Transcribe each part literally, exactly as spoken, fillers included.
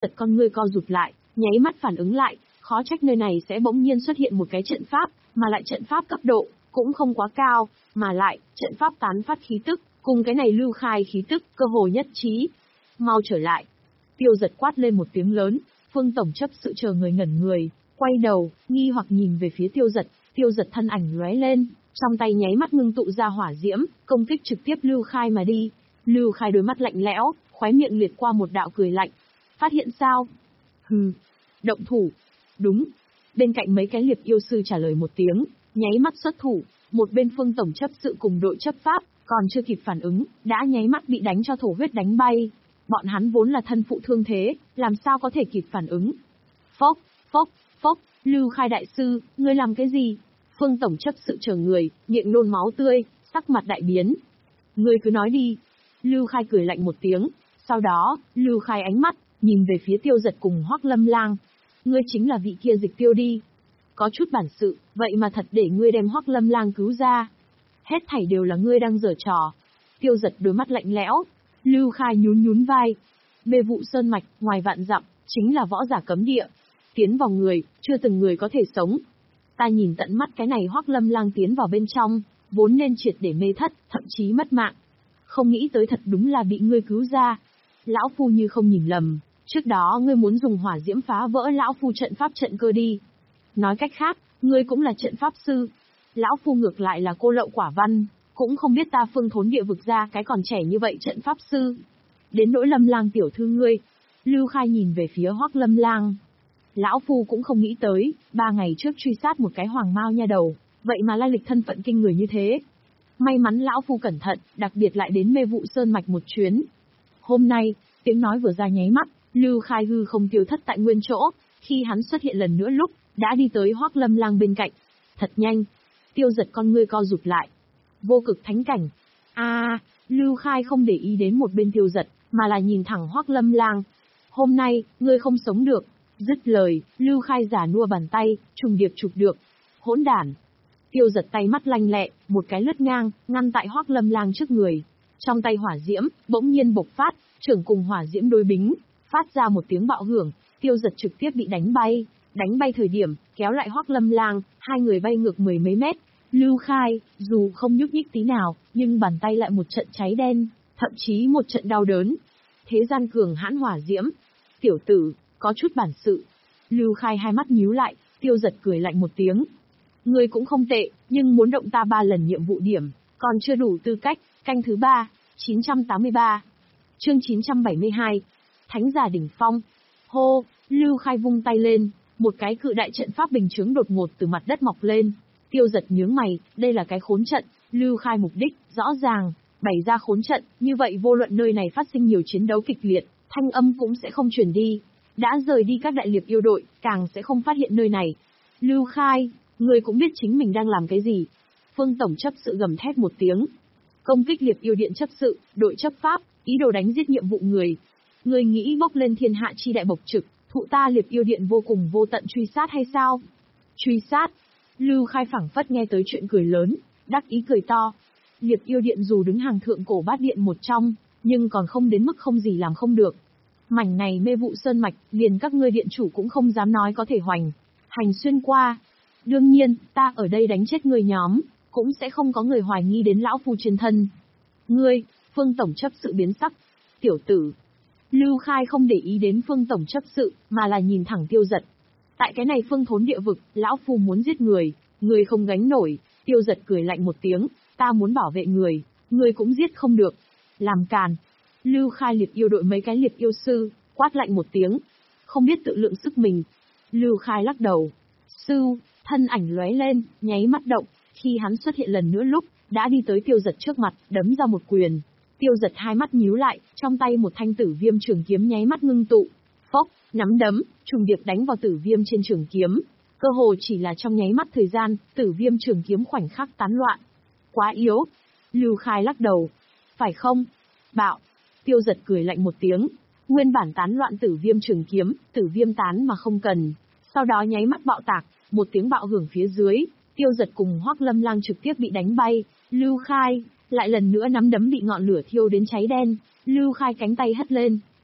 giật con ngươi co rụt lại, nháy mắt phản ứng lại, khó trách nơi này sẽ bỗng nhiên xuất hiện một cái trận pháp, mà lại trận pháp cấp độ cũng không quá cao, mà lại trận pháp tán phát khí tức, cùng cái này Lưu Khai khí tức cơ hồ nhất trí. Mau trở lại. Tiêu giật quát lên một tiếng lớn, Phương tổng chấp sự chờ người ngẩn người, quay đầu, nghi hoặc nhìn về phía tiêu giật, tiêu giật thân ảnh lóe lên, trong tay nháy mắt ngưng tụ ra hỏa diễm, công kích trực tiếp Lưu Khai mà đi. Lưu Khai đôi mắt lạnh lẽo, khóe miệng liệt qua một đạo cười lạnh. Phát hiện sao? Hừ, động thủ. Đúng. Bên cạnh mấy cái liệp yêu sư trả lời một tiếng, nháy mắt xuất thủ, một bên Phương tổng chấp sự cùng đội chấp pháp, còn chưa kịp phản ứng, đã nháy mắt bị đánh cho thổ huyết đánh bay. Bọn hắn vốn là thân phụ thương thế, làm sao có thể kịp phản ứng. Phốc, phốc, phốc, Lưu Khai đại sư, ngươi làm cái gì? Phương tổng chấp sự chờ người, miệng nôn máu tươi, sắc mặt đại biến. Ngươi cứ nói đi. Lưu Khai cười lạnh một tiếng, sau đó, Lưu Khai ánh mắt, nhìn về phía tiêu giật cùng Hoắc Lâm Lang. Ngươi chính là vị kia Dịch Tiêu đi. Có chút bản sự, vậy mà thật để ngươi đem Hoắc Lâm Lang cứu ra. Hết thảy đều là ngươi đang giở trò. Tiêu giật đôi mắt lạnh lẽo. Lưu Khai nhún nhún vai. Mê vụ sơn mạch, ngoài vạn dặm, chính là võ giả cấm địa. Tiến vào người, chưa từng người có thể sống. Ta nhìn tận mắt cái này Hoắc Lâm Lang tiến vào bên trong, vốn nên triệt để mê thất, thậm chí mất mạng. Không nghĩ tới thật đúng là bị ngươi cứu ra. Lão phu như không nhìn lầm, trước đó ngươi muốn dùng hỏa diễm phá vỡ lão phu trận pháp trận cơ đi. Nói cách khác, ngươi cũng là trận pháp sư. Lão phu ngược lại là cô lậu quả văn, cũng không biết ta phương thốn địa vực ra cái còn trẻ như vậy trận pháp sư. Đến nỗi Lâm Lang tiểu thư ngươi. Lưu Khai nhìn về phía Hoắc Lâm Lang. Lão phu cũng không nghĩ tới, ba ngày trước truy sát một cái hoàng mao nha đầu, vậy mà lai lịch thân phận kinh người như thế. May mắn lão phu cẩn thận, đặc biệt lại đến mê vụ sơn mạch một chuyến. Hôm nay, tiếng nói vừa ra nháy mắt, Lưu Khai hư không tiêu thất tại nguyên chỗ, khi hắn xuất hiện lần nữa lúc, đã đi tới Hoắc Lâm Lang bên cạnh. Thật nhanh. Tiêu giật con ngươi co rụt lại. Vô cực thánh cảnh. A, à, Lưu Khai không để ý đến một bên tiêu giật, mà là nhìn thẳng Hoắc Lâm Lang. Hôm nay, ngươi không sống được. Dứt lời, Lưu Khai giả nua bàn tay, trùng điệp chụp được. Hỗn đản. Tiêu giật tay mắt lanh lẹ, một cái lướt ngang, ngăn tại Hoắc Lâm Lang trước người. Trong tay hỏa diễm, bỗng nhiên bộc phát, trưởng cùng hỏa diễm đối bính, phát ra một tiếng bạo hưởng, tiêu giật trực tiếp bị đánh bay. Đánh bay thời điểm, kéo lại Hoắc Lâm Lang, hai người bay ngược mười mấy mét. Lưu Khai, dù không nhúc nhích tí nào, nhưng bàn tay lại một trận cháy đen, thậm chí một trận đau đớn. Thế gian cường hãn hỏa diễm. Tiểu tử, có chút bản sự. Lưu Khai hai mắt nhíu lại, tiêu giật cười lạnh một tiếng. Ngươi cũng không tệ, nhưng muốn động ta ba lần nhiệm vụ điểm, còn chưa đủ tư cách. Canh thứ ba, chín trăm tám mươi ba. Chương chín trăm bảy mươi hai. Thánh giả đỉnh phong. Hô, Lưu Khai vung tay lên, một cái cự đại trận pháp bình chướng đột ngột từ mặt đất mọc lên. Tiêu giật nhướng mày, đây là cái khốn trận. Lưu Khai mục đích, rõ ràng, bày ra khốn trận, như vậy vô luận nơi này phát sinh nhiều chiến đấu kịch liệt, thanh âm cũng sẽ không truyền đi. Đã rời đi các đại liệp yêu đội, càng sẽ không phát hiện nơi này. Lưu Khai, người cũng biết chính mình đang làm cái gì. Phương tổng chấp sự gầm thét một tiếng. Công kích liệp yêu điện chấp sự, đội chấp pháp, ý đồ đánh giết nhiệm vụ người. Người nghĩ bốc lên thiên hạ chi đại bộc trực, thụ ta liệp yêu điện vô cùng vô tận truy sát hay sao? Truy sát? Lưu Khai phảng phất nghe tới chuyện cười lớn, đắc ý cười to. Liệp yêu điện dù đứng hàng thượng cổ bát điện một trong, nhưng còn không đến mức không gì làm không được. Mảnh này mê vụ sơn mạch, liền các ngươi điện chủ cũng không dám nói có thể hoành hành xuyên qua. Đương nhiên, ta ở đây đánh chết người nhóm, cũng sẽ không có người hoài nghi đến lão phu trên thân. Ngươi, Phương tổng chấp sự biến sắc. Tiểu tử. Lưu Khai không để ý đến Phương tổng chấp sự, mà là nhìn thẳng tiêu giật. Tại cái này phương thốn địa vực, lão phu muốn giết người, người không gánh nổi. Tiêu giật cười lạnh một tiếng, ta muốn bảo vệ người, người cũng giết không được. Làm càn. Lưu Khai liệp yêu đội mấy cái liệp yêu sư, quát lạnh một tiếng. Không biết tự lượng sức mình. Lưu Khai lắc đầu. Sư, thân ảnh lóe lên, nháy mắt động, khi hắn xuất hiện lần nữa lúc, đã đi tới tiêu giật trước mặt, đấm ra một quyền. Tiêu giật hai mắt nhíu lại, trong tay một thanh tử viêm trường kiếm nháy mắt ngưng tụ. Phốc, nắm đấm, trùng điệp đánh vào tử viêm trên trường kiếm. Cơ hồ chỉ là trong nháy mắt thời gian, tử viêm trường kiếm khoảnh khắc tán loạn. Quá yếu. Lưu Khai lắc đầu. Phải không? Bạo. Tiêu giật cười lạnh một tiếng. Nguyên bản tán loạn tử viêm trường kiếm, tử viêm tán mà không cần. Sau đó nháy mắt bạo tạc, một tiếng bạo hưởng phía dưới. Tiêu giật cùng Hoắc Lâm Lang trực tiếp bị đánh bay. Lưu Khai lại lần nữa nắm đấm bị ngọn lửa thiêu đến cháy đen. Lưu Khai cánh tay hất lên,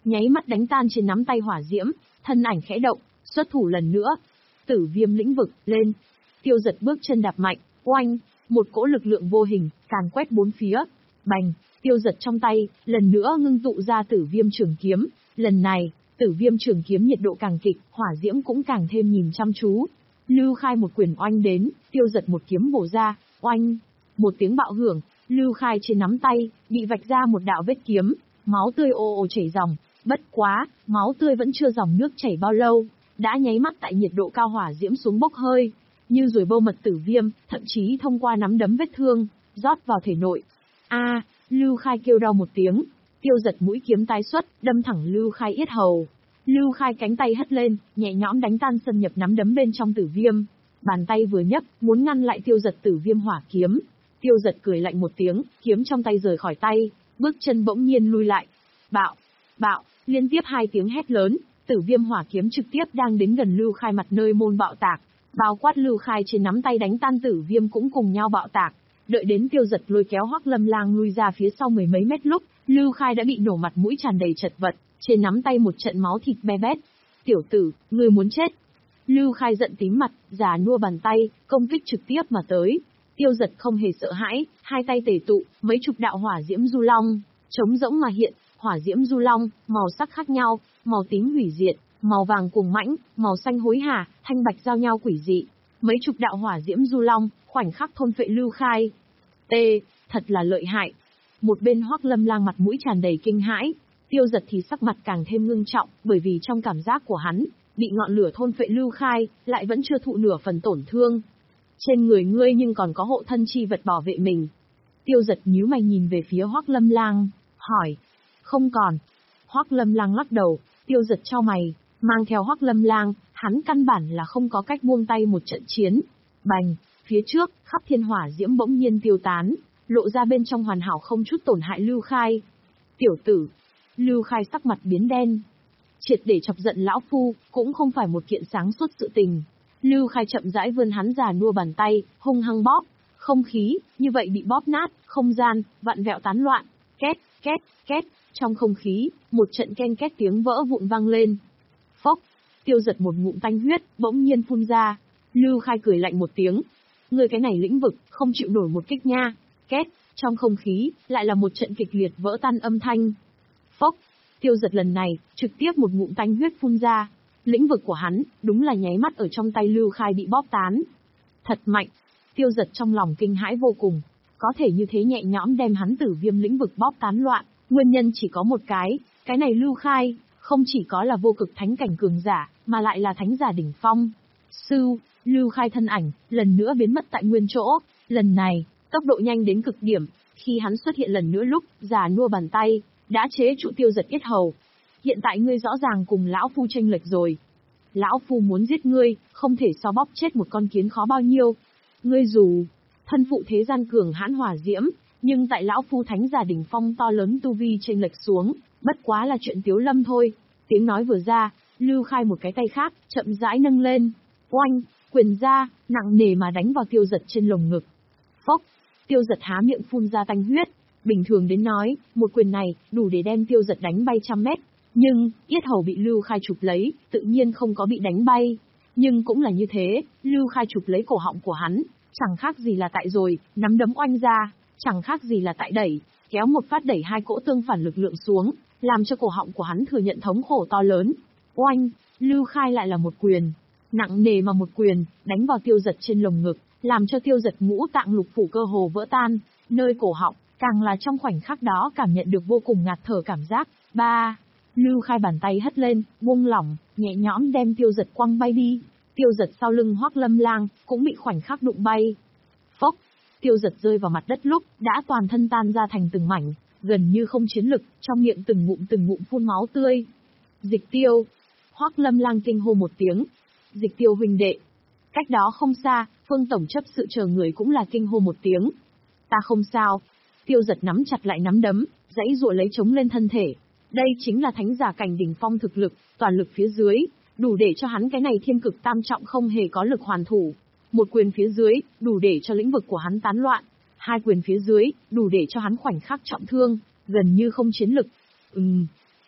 nháy mắt đánh tan trên nắm tay hỏa diễm, thân ảnh khẽ động, xuất thủ lần nữa. Tử viêm lĩnh vực, lên. Tiêu Giật bước chân đạp mạnh, oanh, một cỗ lực lượng vô hình, càn quét bốn phía. Bành, Tiêu Giật trong tay, lần nữa ngưng tụ ra tử viêm trường kiếm. Lần này, tử viêm trường kiếm nhiệt độ càng kịch, hỏa diễm cũng càng thêm nhìn chăm chú. Lưu Khai một quyền oanh đến, Tiêu Giật một kiếm bổ ra, oanh. Một tiếng bạo hưởng, Lưu Khai trên nắm tay, bị vạch ra một đạo vết kiếm, máu tươi ồ ồ chảy ròng. Bất quá, máu tươi vẫn chưa dòng nước chảy bao lâu, đã nháy mắt tại nhiệt độ cao hỏa diễm xuống bốc hơi, như rồi bâu mật tử viêm, thậm chí thông qua nắm đấm vết thương, rót vào thể nội. A, Lưu Khai kêu đau một tiếng, Tiêu Giật mũi kiếm tái xuất, đâm thẳng Lưu Khai yết hầu. Lưu Khai cánh tay hất lên, nhẹ nhõm đánh tan xâm nhập nắm đấm bên trong tử viêm. Bàn tay vừa nhấc, muốn ngăn lại Tiêu Giật tử viêm hỏa kiếm. Tiêu Giật cười lạnh một tiếng, kiếm trong tay rời khỏi tay, bước chân bỗng nhiên lui lại. Bạo, bạo, liên tiếp hai tiếng hét lớn, tử viêm hỏa kiếm trực tiếp đang đến gần Lưu Khai mặt nơi môn bạo tạc. Bao quát Lưu Khai trên nắm tay đánh tan tử viêm cũng cùng nhau bạo tạc. Đợi đến Tiêu Giật lôi kéo Hoắc Lâm Lang lui ra phía sau mười mấy mét lúc, Lưu Khai đã bị nổ mặt mũi tràn đầy chật vật, trên nắm tay một trận máu thịt be bét. Tiểu tử, ngươi muốn chết. Lưu Khai giận tím mặt, già nua bàn tay, công kích trực tiếp mà tới. Tiêu Giật không hề sợ hãi, hai tay tề tụ, mấy chục đạo hỏa diễm du long, trống rỗng mà hiện, hỏa diễm du long, màu sắc khác nhau, màu tím hủy diệt, màu vàng cuồng mãnh, màu xanh hối hả, thanh bạch giao nhau quỷ dị. Mấy chục đạo hỏa diễm du long, khoảnh khắc thôn phệ Lưu Khai. T, thật là lợi hại. Một bên Hoắc Lâm Lang mặt mũi tràn đầy kinh hãi, Tiêu Giật thì sắc mặt càng thêm ngưng trọng, bởi vì trong cảm giác của hắn, bị ngọn lửa thôn phệ Lưu Khai, lại vẫn chưa thụ nửa phần tổn thương. Trên người ngươi nhưng còn có hộ thân chi vật bảo vệ mình. Tiêu Giật nhíu mày nhìn về phía Hoắc Lâm Lang, hỏi. Không còn. Hoắc Lâm Lang lắc đầu, Tiêu Giật chau mày, mang theo Hoắc Lâm Lang, hắn căn bản là không có cách buông tay một trận chiến. Bành, phía trước, khắp thiên hỏa diễm bỗng nhiên tiêu tán, lộ ra bên trong hoàn hảo không chút tổn hại Lưu Khai. Tiểu tử. Lưu Khai sắc mặt biến đen. Triệt để chọc giận lão phu, cũng không phải một kiện sáng suốt sự tình. Lưu Khai chậm rãi vươn hắn già nua bàn tay, hung hăng bóp, không khí, như vậy bị bóp nát, không gian, vặn vẹo tán loạn, két, két, két, trong không khí, một trận ken két tiếng vỡ vụn vang lên. Phốc, Tiêu Giật một ngụm tanh huyết, bỗng nhiên phun ra. Lưu Khai cười lạnh một tiếng. Ngươi cái này lĩnh vực, không chịu nổi một kích nha. Két, trong không khí, lại là một trận kịch liệt vỡ tan âm thanh. Phốc, Tiêu Giật lần này, trực tiếp một ngụm tanh huyết phun ra. Lĩnh vực của hắn, đúng là nháy mắt ở trong tay Lưu Khai bị bóp tán. Thật mạnh. Tiêu Giật trong lòng kinh hãi vô cùng. Có thể như thế nhẹ nhõm đem hắn tử viêm lĩnh vực bóp tán loạn, nguyên nhân chỉ có một cái, cái này Lưu Khai, không chỉ có là vô cực thánh cảnh cường giả, mà lại là thánh giả đỉnh phong. Sư, Lưu Khai thân ảnh, lần nữa biến mất tại nguyên chỗ, lần này, tốc độ nhanh đến cực điểm, khi hắn xuất hiện lần nữa lúc, già nua bàn tay, đã chế trụ Tiêu Giật yết hầu. Hiện tại ngươi rõ ràng cùng lão phu chênh lệch rồi. Lão phu muốn giết ngươi, không thể so bóp chết một con kiến khó bao nhiêu. Ngươi dù thân phụ thế gian cường hãn hỏa diễm, nhưng tại lão phu thánh giả đỉnh phong to lớn tu vi chênh lệch xuống, bất quá là chuyện tiếu lâm thôi. Tiếng nói vừa ra, Lưu Khai một cái tay khác, chậm rãi nâng lên, oanh, quyền ra, nặng nề mà đánh vào Tiêu Giật trên lồng ngực. Phốc, Tiêu Giật há miệng phun ra tanh huyết. Bình thường đến nói, một quyền này đủ để đem Tiêu Giật đánh bay trăm mét. Nhưng, yết hầu bị Lưu Khai chụp lấy, tự nhiên không có bị đánh bay. Nhưng cũng là như thế, Lưu Khai chụp lấy cổ họng của hắn, chẳng khác gì là tại rồi, nắm đấm oanh ra, chẳng khác gì là tại đẩy, kéo một phát đẩy hai cỗ tương phản lực lượng xuống, làm cho cổ họng của hắn thừa nhận thống khổ to lớn. Oanh, Lưu Khai lại là một quyền, nặng nề mà một quyền, đánh vào Tiêu Giật trên lồng ngực, làm cho Tiêu Giật ngũ tạng lục phủ cơ hồ vỡ tan, nơi cổ họng, càng là trong khoảnh khắc đó cảm nhận được vô cùng ngạt thở cảm giác. Ba, Lưu Khai bàn tay hất lên, buông lỏng, nhẹ nhõm đem Tiêu Giật quăng bay đi. Tiêu Giật sau lưng Hoắc Lâm Lang cũng bị khoảnh khắc đụng bay. Phốc, Tiêu Giật rơi vào mặt đất lúc đã toàn thân tan ra thành từng mảnh, gần như không chiến lực, trong miệng từng ngụm từng ngụm phun máu tươi. Dịch Tiêu, Hoắc Lâm Lang kinh hô một tiếng. Dịch Tiêu huynh đệ. Cách đó không xa, Phương tổng chấp sự chờ người cũng là kinh hô một tiếng. Ta không sao. Tiêu Giật nắm chặt lại nắm đấm, giãy giụa lấy chống lên thân thể. Đây chính là thánh giả cảnh đỉnh phong thực lực, toàn lực phía dưới, đủ để cho hắn cái này thiên cực tam trọng không hề có lực hoàn thủ. Một quyền phía dưới, đủ để cho lĩnh vực của hắn tán loạn. Hai quyền phía dưới, đủ để cho hắn khoảnh khắc trọng thương, gần như không chiến lực. Ừm.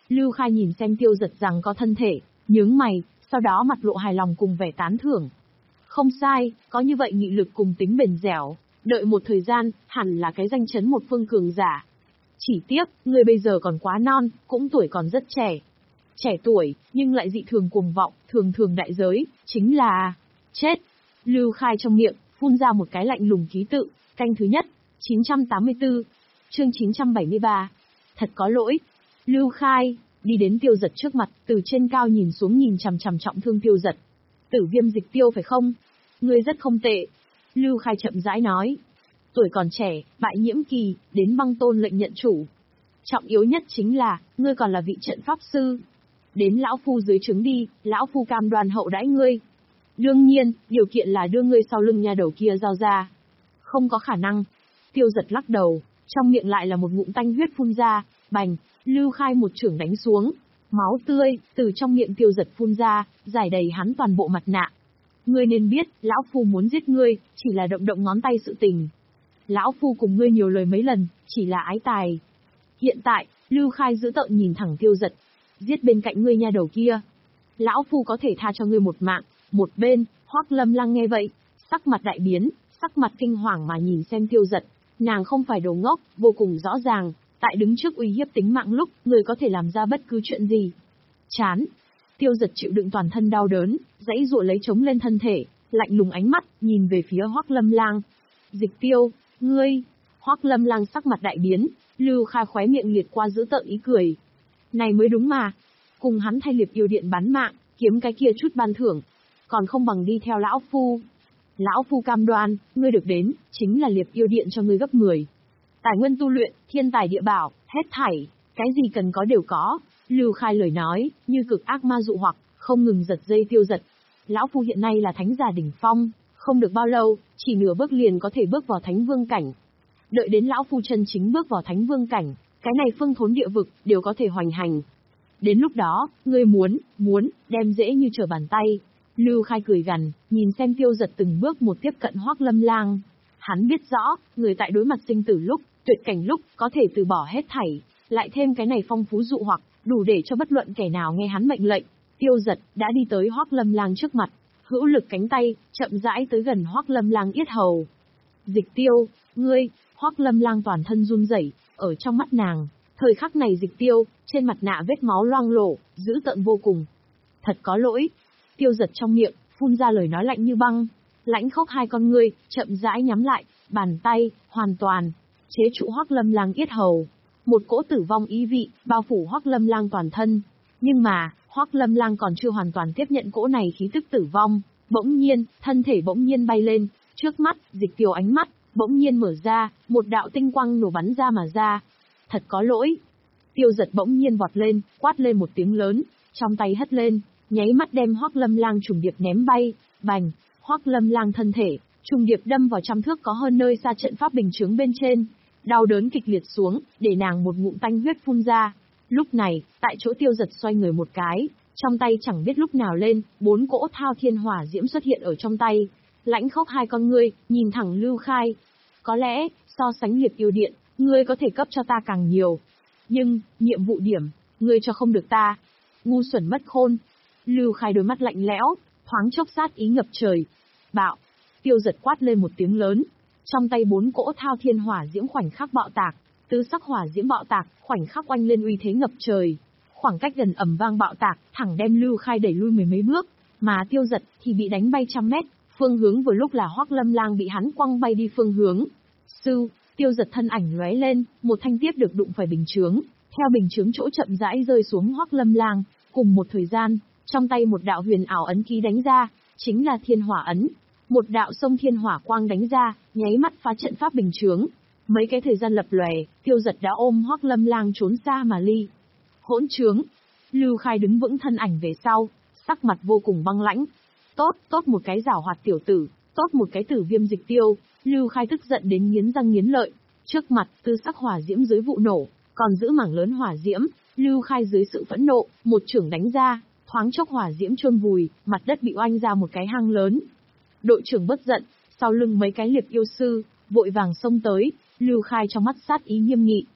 Lưu Khai nhìn xem Tiêu Giật rằng có thân thể, nhướng mày, sau đó mặt lộ hài lòng cùng vẻ tán thưởng. Không sai, có như vậy nghị lực cùng tính bền dẻo, đợi một thời gian, hẳn là cái danh chấn một phương cường giả. Chỉ tiếc, người bây giờ còn quá non, cũng tuổi còn rất trẻ. Trẻ tuổi, nhưng lại dị thường cuồng vọng, thường thường đại giới, chính là... chết. Lưu Khai trong miệng, phun ra một cái lạnh lùng ký tự, canh thứ nhất, chín trăm tám mươi tư, chương chín trăm bảy mươi ba. Thật có lỗi. Lưu Khai, đi đến Tiêu Giật trước mặt, từ trên cao nhìn xuống nhìn chằm chằm trọng thương Tiêu Giật. Tử viêm dịch tiêu phải không? Ngươi rất không tệ. Lưu Khai chậm rãi nói. Tuổi còn trẻ, bại nhiễm kỳ, đến băng tôn lệnh nhận chủ. Trọng yếu nhất chính là, ngươi còn là vị trận pháp sư. Đến lão phu dưới trướng đi, lão phu cam đoan hậu đãi ngươi. Đương nhiên, điều kiện là đưa ngươi sau lưng nha đầu kia giao ra. Không có khả năng. Tiêu Giật lắc đầu, trong miệng lại là một ngụm tanh huyết phun ra, bành, Lưu Khai một chưởng đánh xuống. Máu tươi, từ trong miệng Tiêu Giật phun ra, rải đầy hắn toàn bộ mặt nạ. Ngươi nên biết, lão phu muốn giết ngươi, chỉ là động động ngón tay sự tình. Lão phu cùng ngươi nhiều lời mấy lần, chỉ là ái tài. Hiện tại, Lưu Khai dữ tợn nhìn thẳng Tiêu Giật. Giết bên cạnh ngươi nha đầu kia. Lão phu có thể tha cho ngươi một mạng. Một bên, Hoắc Lâm Lăng nghe vậy, sắc mặt đại biến, sắc mặt kinh hoàng mà nhìn xem Tiêu Giật. Nàng không phải đồ ngốc, vô cùng rõ ràng, tại đứng trước uy hiếp tính mạng lúc, người có thể làm ra bất cứ chuyện gì. Chán. Tiêu Giật chịu đựng toàn thân đau đớn, giãy giụa lấy chống lên thân thể, lạnh lùng ánh mắt, nhìn về phía Hoắc Lâm Lang. Dịch Tiêu, ngươi. Hoắc Lâm Lang sắc mặt đại biến, Lưu Khai khóe miệng liệt qua giữ tợn ý cười. Này mới đúng mà. Cùng hắn thay Liệp Yêu Điện bán mạng, kiếm cái kia chút ban thưởng. Còn không bằng đi theo lão phu. Lão phu cam đoan, ngươi được đến, chính là Liệp Yêu Điện cho ngươi gấp mười. Tài nguyên tu luyện, thiên tài địa bảo, hết thảy, cái gì cần có đều có. Lưu Khai lời nói, như cực ác ma dụ hoặc, không ngừng giật dây Tiêu Giật. Lão phu hiện nay là thánh giả đỉnh phong, không được bao lâu, chỉ nửa bước liền có thể bước vào thánh vương cảnh. Đợi đến lão phu chân chính bước vào thánh vương cảnh, cái này phương thốn địa vực, đều có thể hoành hành. Đến lúc đó, ngươi muốn, muốn, đem dễ như trở bàn tay. Lưu Khai cười gằn, nhìn xem Tiêu Giật từng bước một tiếp cận Hoắc Lâm Lang. Hắn biết rõ, người tại đối mặt sinh tử lúc, tuyệt cảnh lúc, có thể từ bỏ hết thảy, lại thêm cái này phong phú dụ hoặc, đủ để cho bất luận kẻ nào nghe hắn mệnh lệnh. Tiêu Giật đã đi tới Hoắc Lâm Lang trước mặt, hữu lực cánh tay, chậm rãi tới gần Hoắc Lâm Lang yết hầu. Dịch Tiêu, ngươi. Hoắc Lâm Lang toàn thân run rẩy, ở trong mắt nàng, thời khắc này Dịch Tiêu, trên mặt nạ vết máu loang lổ, dữ tợn vô cùng. Thật có lỗi. Tiêu Giật trong miệng, phun ra lời nói lạnh như băng, lãnh khốc hai con ngươi, chậm rãi nhắm lại, bàn tay, hoàn toàn, chế trụ Hoắc Lâm Lang yết hầu. Một cỗ tử vong ý vị, bao phủ Hoắc Lâm Lang toàn thân. Nhưng mà, Hoắc Lâm Lang còn chưa hoàn toàn tiếp nhận cỗ này khí tức tử vong, bỗng nhiên, thân thể bỗng nhiên bay lên, trước mắt, Dịch Tiêu ánh mắt, bỗng nhiên mở ra, một đạo tinh quang nổ bắn ra mà ra. Thật có lỗi. Tiêu Giật bỗng nhiên vọt lên, quát lên một tiếng lớn, trong tay hất lên, nháy mắt đem Hoắc Lâm Lang trùng điệp ném bay, bành, Hoắc Lâm Lang thân thể, trùng điệp đâm vào trăm thước có hơn nơi xa trận pháp bình chướng bên trên, đau đớn kịch liệt xuống, để nàng một ngụm tanh huyết phun ra. Lúc này, tại chỗ Tiêu Giật xoay người một cái, trong tay chẳng biết lúc nào lên, bốn cỗ thao thiên hỏa diễm xuất hiện ở trong tay, lãnh khốc hai con ngươi, nhìn thẳng Lưu Khai. Có lẽ, so sánh Liệp Yêu Điện, ngươi có thể cấp cho ta càng nhiều. Nhưng, nhiệm vụ điểm, ngươi cho không được ta. Ngu xuẩn mất khôn. Lưu Khai đôi mắt lạnh lẽo, thoáng chốc sát ý ngập trời. Bạo. Tiêu Giật quát lên một tiếng lớn. Trong tay bốn cỗ thao thiên hỏa diễm khoảnh khắc bạo tạc, tứ sắc hỏa diễm bạo tạc, khoảnh khắc oanh lên uy thế ngập trời. Khoảng cách gần ầm vang bạo tạc, thẳng đem Lưu Khai đẩy lui mười mấy bước, mà Tiêu Giật thì bị đánh bay trăm mét, phương hướng vừa lúc là Hoắc Lâm Lang bị hắn quăng bay đi phương hướng. Sư, Tiêu Giật thân ảnh lóe lên, một thanh tiếp được đụng phải bình chướng, theo bình chướng chỗ chậm rãi rơi xuống Hoắc Lâm Lang, cùng một thời gian, trong tay một đạo huyền ảo ấn ký đánh ra, chính là Thiên Hỏa ấn. Một đạo sông thiên hỏa quang đánh ra, nháy mắt phá trận pháp bình chướng. Mấy cái thời gian lập lòe, Tiêu Giật đã ôm Hoắc Lâm Lang trốn xa mà ly. Hỗn trướng. Lưu Khai đứng vững thân ảnh về sau, sắc mặt vô cùng băng lãnh. Tốt, tốt một cái giảo hoạt tiểu tử, tốt một cái tử viêm Dịch Tiêu. Lưu Khai tức giận đến nghiến răng nghiến lợi. Trước mặt, tư sắc hỏa diễm dưới vụ nổ, còn giữ mảng lớn hỏa diễm. Lưu Khai dưới sự phẫn nộ, một chưởng đánh ra, thoáng chốc hỏa diễm chôn vùi, mặt đất bị oanh ra một cái hang lớn. Đội trưởng bất giận, sau lưng mấy cái Liệp yêu sư, vội vàng xông tới, Lưu Khai trong mắt sát ý nghiêm nghị.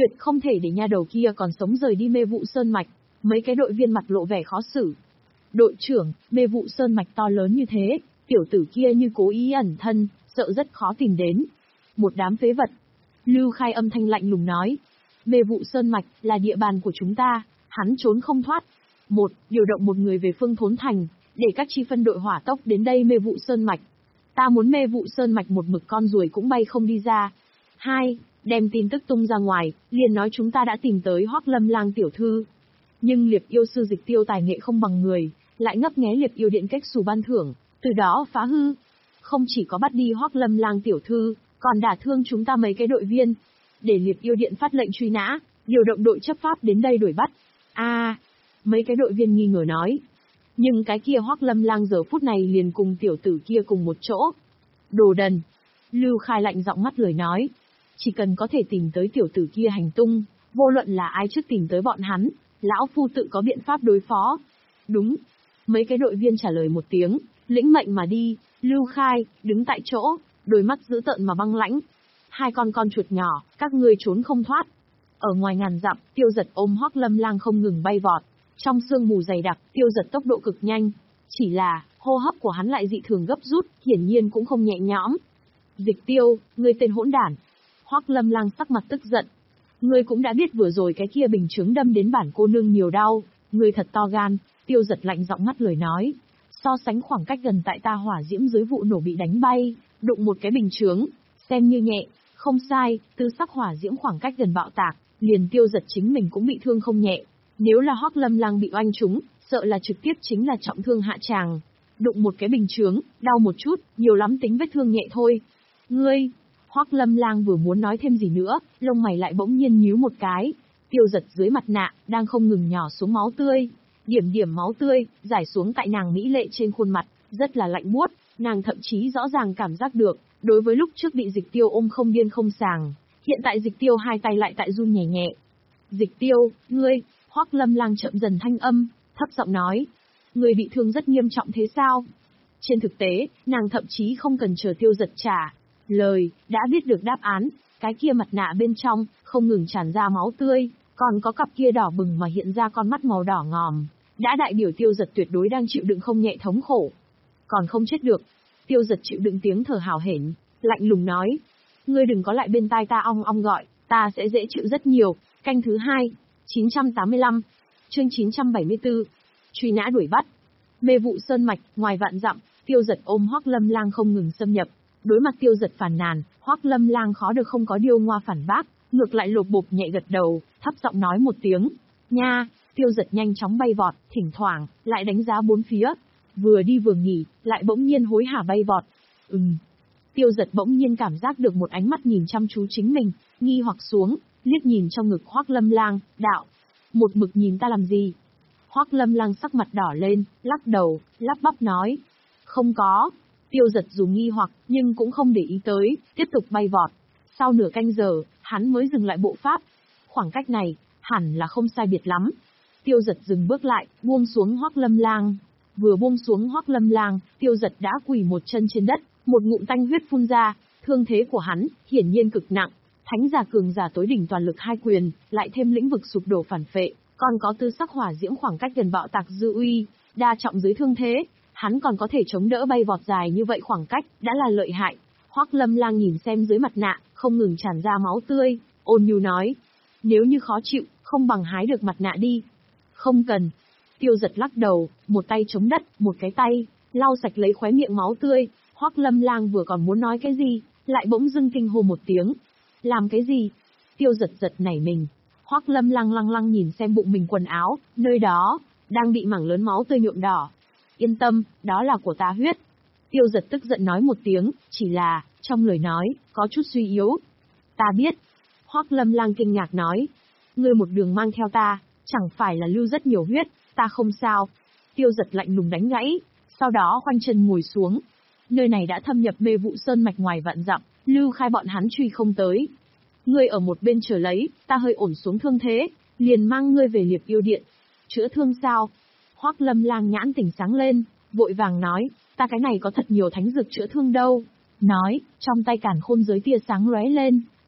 tuyệt không thể để nha đầu kia còn sống rời đi Mê Vụ Sơn Mạch. Mấy cái đội viên mặt lộ vẻ khó xử. Đội trưởng, Mê Vụ Sơn Mạch to lớn như thế, tiểu tử kia như cố ý ẩn thân, sợ rất khó tìm đến. Một đám phế vật. Lưu Khai âm thanh lạnh lùng nói. Mê Vụ Sơn Mạch là địa bàn của chúng ta, hắn trốn không thoát. Một, điều động một người về Phương Thốn Thành, để các chi phân đội hỏa tốc đến đây Mê Vụ Sơn Mạch. Ta muốn Mê Vụ Sơn Mạch một mực con ruồi cũng bay không đi ra. Hai, đem tin tức tung ra ngoài, liền nói chúng ta đã tìm tới Hoắc Lâm Lang tiểu thư. Nhưng Liệp yêu sư Dịch Tiêu tài nghệ không bằng người, lại ngấp nghé Liệp yêu điện cách xù ban thưởng, từ đó phá hư. Không chỉ có bắt đi Hoắc Lâm Lang tiểu thư, còn đả thương chúng ta mấy cái đội viên. Để Liệp yêu điện phát lệnh truy nã, điều động đội chấp pháp đến đây đuổi bắt. A, à, mấy cái đội viên nghi ngờ nói. Nhưng cái kia Hoắc Lâm Lang giờ phút này liền cùng tiểu tử kia cùng một chỗ. Đồ đần. Lưu Khai lạnh giọng mắt lời nói. Chỉ cần có thể tìm tới tiểu tử kia hành tung, vô luận là ai trước tìm tới bọn hắn, lão phu tự có biện pháp đối phó. Đúng. Mấy cái đội viên trả lời một tiếng, lĩnh mệnh mà đi. Lưu Khai, đứng tại chỗ, đôi mắt dữ tợn mà băng lãnh. Hai con con chuột nhỏ, các ngươi trốn không thoát. Ở ngoài ngàn dặm, Tiêu Giật ôm Hoắc Lâm Lang không ngừng bay vọt. Trong sương mù dày đặc, Tiêu Giật tốc độ cực nhanh. Chỉ là, hô hấp của hắn lại dị thường gấp rút, hiển nhiên cũng không nhẹ nhõm. Dịch Tiêu, ngươi tên hỗn đản. Hoắc Lâm Lang sắc mặt tức giận. Ngươi cũng đã biết vừa rồi cái kia bình chướng đâm đến bản cô nương nhiều đau, ngươi thật to gan. Tiêu Giật lạnh giọng ngắt lời nói. So sánh khoảng cách gần tại ta hỏa diễm dưới vụ nổ bị đánh bay, đụng một cái bình chướng, xem như nhẹ, không sai, tư sắc hỏa diễm khoảng cách gần bạo tạc, liền Tiêu Giật chính mình cũng bị thương không nhẹ. Nếu là Hoắc Lâm Lang bị oanh trúng, sợ là trực tiếp chính là trọng thương hạ tràng. Đụng một cái bình chướng, đau một chút, nhiều lắm tính vết thương nhẹ thôi. Ngươi, Hoắc Lâm Lang vừa muốn nói thêm gì nữa, lông mày lại bỗng nhiên nhíu một cái. Tiêu Giật dưới mặt nạ, đang không ngừng nhỏ xuống máu tươi. Điểm điểm máu tươi, rải xuống tại nàng mỹ lệ trên khuôn mặt, rất là lạnh buốt, nàng thậm chí rõ ràng cảm giác được, đối với lúc trước bị Dịch Tiêu ôm không điên không sàng, hiện tại Dịch Tiêu hai tay lại tại run nhẹ nhẹ. Dịch Tiêu, ngươi, Hoắc Lâm Lang chậm dần thanh âm, thấp giọng nói, ngươi bị thương rất nghiêm trọng thế sao? Trên thực tế, nàng thậm chí không cần chờ Tiêu Giật trả lời, đã biết được đáp án, cái kia mặt nạ bên trong, không ngừng tràn ra máu tươi, còn có cặp kia đỏ bừng mà hiện ra con mắt màu đỏ ngòm, đã đại biểu Tiêu Giật tuyệt đối đang chịu đựng không nhẹ thống khổ. Còn không chết được. Tiêu Giật chịu đựng tiếng thở hào hển, lạnh lùng nói, ngươi đừng có lại bên tai ta ong ong gọi, ta sẽ dễ chịu rất nhiều. Canh thứ hai, chín trăm tám mươi lăm, chương chín trăm bảy mươi tư, truy nã đuổi bắt. Mê Vụ Sơn Mạch, ngoài vạn dặm, Tiêu Giật ôm Hoắc Lâm Lang không ngừng xâm nhập. Đối mặt Tiêu Giật phàn nàn, Hoắc Lâm Lang khó được không có điêu ngoa phản bác, ngược lại lột bột nhẹ gật đầu, thấp giọng nói một tiếng, nha. Tiêu Giật nhanh chóng bay vọt, thỉnh thoảng lại đánh giá bốn phía, vừa đi vừa nghỉ, lại bỗng nhiên hối hả bay vọt. Ừm. Tiêu Giật bỗng nhiên cảm giác được một ánh mắt nhìn chăm chú chính mình, nghi hoặc xuống, liếc nhìn trong ngực Hoắc Lâm Lang, đạo, một mực nhìn ta làm gì? Hoắc Lâm Lang sắc mặt đỏ lên, lắc đầu, lắp bắp nói, không có. Tiêu Giật dù nghi hoặc, nhưng cũng không để ý tới, tiếp tục bay vọt. Sau nửa canh giờ, hắn mới dừng lại bộ pháp. Khoảng cách này, hẳn là không sai biệt lắm. Tiêu Giật dừng bước lại, buông xuống Hoắc Lâm Lang. Vừa buông xuống Hoắc Lâm Lang, Tiêu Giật đã quỳ một chân trên đất, một ngụm tanh huyết phun ra. Thương thế của hắn, hiển nhiên cực nặng. Thánh giả cường giả tối đỉnh toàn lực hai quyền, lại thêm lĩnh vực sụp đổ phản phệ, còn có tư sắc hỏa diễm khoảng cách gần bạo tạc dư uy, đa trọng dưới thương thế, hắn còn có thể chống đỡ bay vọt dài như vậy khoảng cách, đã là lợi hại. Hoắc Lâm Lang nhìn xem dưới mặt nạ, không ngừng tràn ra máu tươi, ôn nhu nói, nếu như khó chịu, không bằng hái được mặt nạ đi. Không cần. Tiêu Giật lắc đầu, một tay chống đất, một cái tay lau sạch lấy khóe miệng máu tươi. Hoắc Lâm Lang vừa còn muốn nói cái gì, lại bỗng dưng kinh hô một tiếng. Làm cái gì? Tiêu Giật giật nảy mình. Hoắc Lâm Lang lăng lăng nhìn xem bụng mình quần áo, nơi đó đang bị mảng lớn máu tươi nhuộm đỏ. Yên tâm, đó là của ta huyết. Tiêu Giật tức giận nói một tiếng, chỉ là trong lời nói có chút suy yếu. Ta biết. Hoắc Lâm Lang kinh ngạc nói, ngươi một đường mang theo ta, chẳng phải là lưu rất nhiều huyết, ta không sao. Tiêu Giật lạnh lùng đánh gãy, sau đó khoanh chân ngồi xuống. Nơi này đã thâm nhập Mê Vụ Sơn Mạch ngoài vạn dặm, Lưu Khai bọn hắn truy không tới. Ngươi ở một bên chờ lấy, ta hơi ổn xuống thương thế, liền mang ngươi về Liệp Yêu Điện. Chữa thương sao? Hoắc Lâm Lang nhãn tỉnh sáng lên, vội vàng nói, ta cái này có thật nhiều thánh dược chữa thương đâu. Nói, trong tay càn khôn giới tia sáng lóe lên,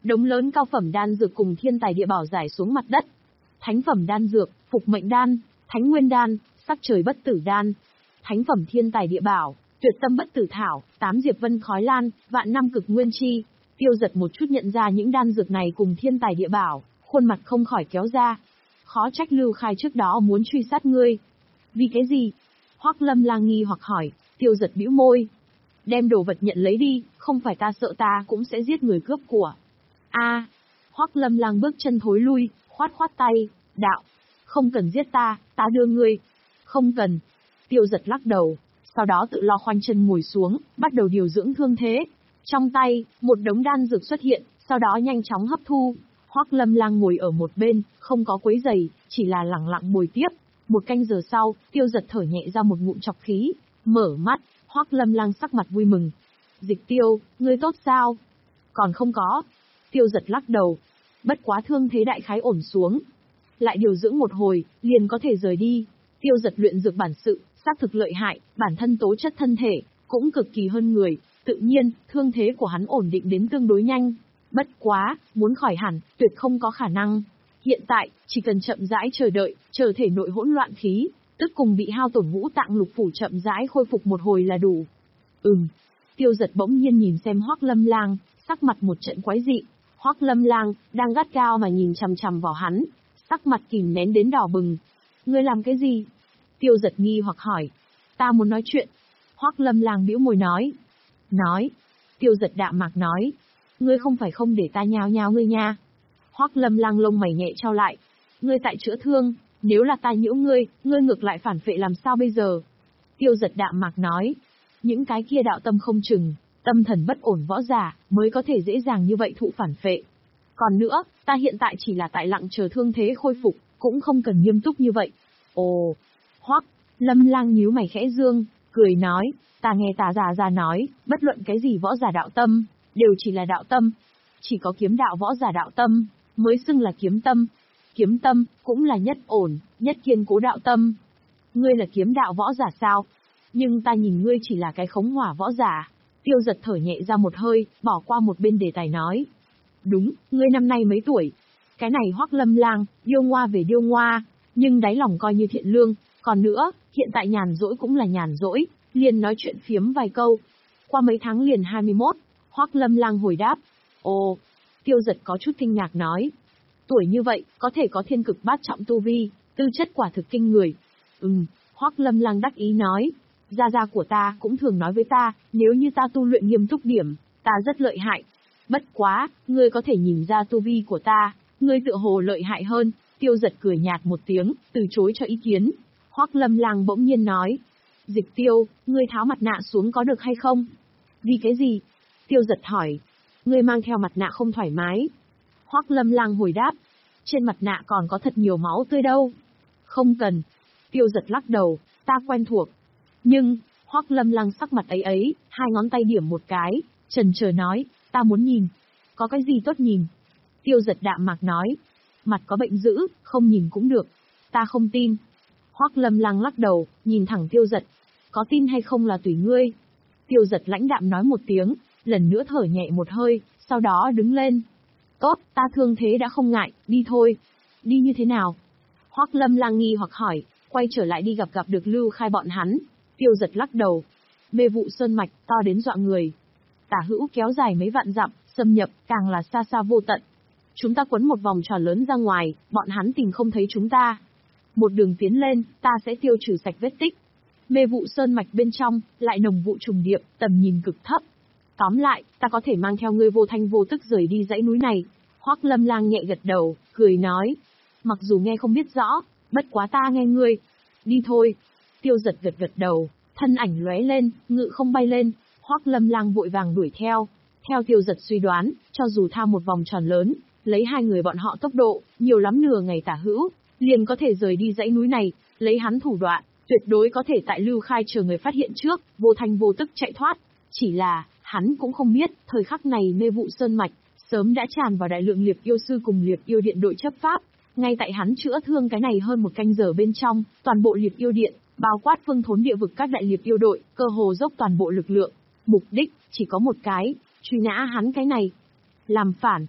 Đống lớn cao phẩm đan dược cùng thiên tài địa bảo rải xuống mặt đất. Thánh phẩm đan dược, phục mệnh đan, thánh nguyên đan, sắc trời bất tử đan. Thánh phẩm thiên tài địa bảo, tuyệt tâm bất tử thảo, tám diệp vân khói lan, vạn năm cực nguyên chi. Tiêu Giật một chút nhận ra những đan dược này cùng thiên tài địa bảo, khuôn mặt không khỏi kéo ra. Khó trách Lưu Khai trước đó muốn truy sát ngươi. Vì cái gì? Hoắc Lâm Lang nghi hoặc hỏi. Tiêu Giật bĩu môi. Đem đồ vật nhận lấy đi, không phải ta sợ ta cũng sẽ giết người cướp của. A, à, Hoắc Lâm Lang bước chân thối lui, khoát khoát tay, đạo, không cần giết ta, ta đưa ngươi. Không cần. Tiêu Giật lắc đầu, sau đó tự lo khoanh chân ngồi xuống, bắt đầu điều dưỡng thương thế. Trong tay, một đống đan dược xuất hiện, sau đó nhanh chóng hấp thu. Hoắc Lâm Lang ngồi ở một bên, không có quấy rầy, chỉ là lặng lặng bồi tiếp. Một canh giờ sau, Tiêu Giật thở nhẹ ra một ngụm trọc khí, mở mắt, Hoắc Lâm Lang sắc mặt vui mừng. Dịch Tiêu, ngươi tốt sao? Còn không có. Tiêu Giật lắc đầu. Bất quá thương thế đại khái ổn xuống. Lại điều dưỡng một hồi, liền có thể rời đi. Tiêu Giật luyện dược bản sự, xác thực lợi hại, bản thân tố chất thân thể, cũng cực kỳ hơn người. Tự nhiên, thương thế của hắn ổn định đến tương đối nhanh. Bất quá, muốn khỏi hẳn, tuyệt không có khả năng. Hiện tại, chỉ cần chậm rãi chờ đợi, chờ thể nội hỗn loạn khí, tức cùng bị hao tổn ngũ tạng lục phủ chậm rãi khôi phục một hồi là đủ. Ừm. Tiêu Giật bỗng nhiên nhìn xem Hoắc Lâm Lang, sắc mặt một trận quái dị. Hoắc Lâm Lang đang gắt gao mà nhìn chằm chằm vào hắn, sắc mặt kìm nén đến đỏ bừng. Ngươi làm cái gì? Tiêu Giật nghi hoặc hỏi. Ta muốn nói chuyện. Hoắc Lâm Lang bĩu môi nói. Nói. Tiêu Giật đạm mạc nói. Ngươi không phải không để ta nhào nhào ngươi nha. Hoắc Lâm Lang lông mày nhẹ trao lại. Ngươi tại chữa thương, nếu là ta nhiễu ngươi, ngươi ngược lại phản phệ làm sao bây giờ? Tiêu Giật đạm mạc nói. Những cái kia đạo tâm không chừng, tâm thần bất ổn võ giả, mới có thể dễ dàng như vậy thụ phản phệ. Còn nữa, ta hiện tại chỉ là tại lặng chờ thương thế khôi phục, cũng không cần nghiêm túc như vậy. Ồ, Hoắc Lâm Lang nhíu mày khẽ dương, cười nói, ta nghe ta già già nói, bất luận cái gì võ giả đạo tâm, đều chỉ là đạo tâm. Chỉ có kiếm đạo võ giả đạo tâm, mới xưng là kiếm tâm. Kiếm tâm, cũng là nhất ổn, nhất kiên cố đạo tâm. Ngươi là kiếm đạo võ giả sao? Nhưng ta nhìn ngươi chỉ là cái khống hỏa võ giả. Tiêu Giật thở nhẹ ra một hơi, bỏ qua một bên đề tài nói. Đúng, ngươi năm nay mấy tuổi? Cái này Hoắc Lâm Lang, điêu ngoa về điêu ngoa, nhưng đáy lòng coi như thiện lương. Còn nữa, hiện tại nhàn rỗi cũng là nhàn rỗi, liền nói chuyện phiếm vài câu. Qua mấy tháng liền hai mươi mốt, Hoắc Lâm Lang hồi đáp. Ồ, Tiêu Giật có chút kinh ngạc nói. Tuổi như vậy, có thể có thiên cực bát trọng tu vi, tư chất quả thực kinh người. Ừm, Hoắc Lâm Lang đắc ý nói. Gia gia của ta cũng thường nói với ta, nếu như ta tu luyện nghiêm túc điểm, ta rất lợi hại. Bất quá, ngươi có thể nhìn ra tu vi của ta, ngươi tựa hồ lợi hại hơn. Tiêu Giật cười nhạt một tiếng, từ chối cho ý kiến. Hoắc Lâm Lang bỗng nhiên nói. Dịch Tiêu, ngươi tháo mặt nạ xuống có được hay không? Vì cái gì? Tiêu Giật hỏi. Ngươi mang theo mặt nạ không thoải mái. Hoắc Lâm Lang hồi đáp. Trên mặt nạ còn có thật nhiều máu tươi đâu. Không cần. Tiêu Giật lắc đầu, ta quen thuộc. Nhưng, Hoắc Lâm Lang sắc mặt ấy ấy, hai ngón tay điểm một cái, chần chờ nói, ta muốn nhìn. Có cái gì tốt nhìn? Tiêu Giật đạm mạc nói. Mặt có bệnh dữ, không nhìn cũng được. Ta không tin. Hoắc Lâm Lang lắc đầu, nhìn thẳng Tiêu Giật. Có tin hay không là tùy ngươi. Tiêu Giật lãnh đạm nói một tiếng, lần nữa thở nhẹ một hơi, sau đó đứng lên. Tốt, ta thương thế đã không ngại, đi thôi. Đi như thế nào? Hoắc Lâm Lang nghi hoặc hỏi, quay trở lại đi gặp gặp được Lưu Khai bọn hắn. Tiêu Giật lắc đầu. Mê vụ sơn mạch, to đến dọa người. Tả hữu kéo dài mấy vạn dặm, xâm nhập, càng là xa xa vô tận. Chúng ta quấn một vòng tròn lớn ra ngoài, bọn hắn tìm không thấy chúng ta. Một đường tiến lên, ta sẽ tiêu trừ sạch vết tích. Mê vụ sơn mạch bên trong, lại nồng vụ trùng điệp, tầm nhìn cực thấp. Tóm lại, ta có thể mang theo ngươi vô thanh vô tức rời đi dãy núi này. Hoắc Lâm Lang nhẹ gật đầu, cười nói. Mặc dù nghe không biết rõ, bất quá ta nghe ngươi. Đi thôi. Tiêu Giật gật gật đầu, thân ảnh lóe lên, ngự không bay lên. Hoắc Lâm Lang vội vàng đuổi theo. Theo Tiêu Giật suy đoán, cho dù thao một vòng tròn lớn, lấy hai người bọn họ tốc độ, nhiều lắm nửa ngày tả hữu, liền có thể rời đi dãy núi này, lấy hắn thủ đoạn, tuyệt đối có thể tại Lưu Khai chờ người phát hiện trước, vô thanh vô tức chạy thoát. Chỉ là, hắn cũng không biết, thời khắc này mê vụ sơn mạch, sớm đã tràn vào đại lượng liệp yêu sư cùng liệp yêu điện đội chấp pháp. Ngay tại hắn chữa thương cái này hơn một canh giờ bên trong, toàn bộ liệp yêu điện, bao quát phương thốn địa vực các đại liệp yêu đội, cơ hồ dốc toàn bộ lực lượng. Mục đích, chỉ có một cái, truy nã hắn cái này. Làm phản.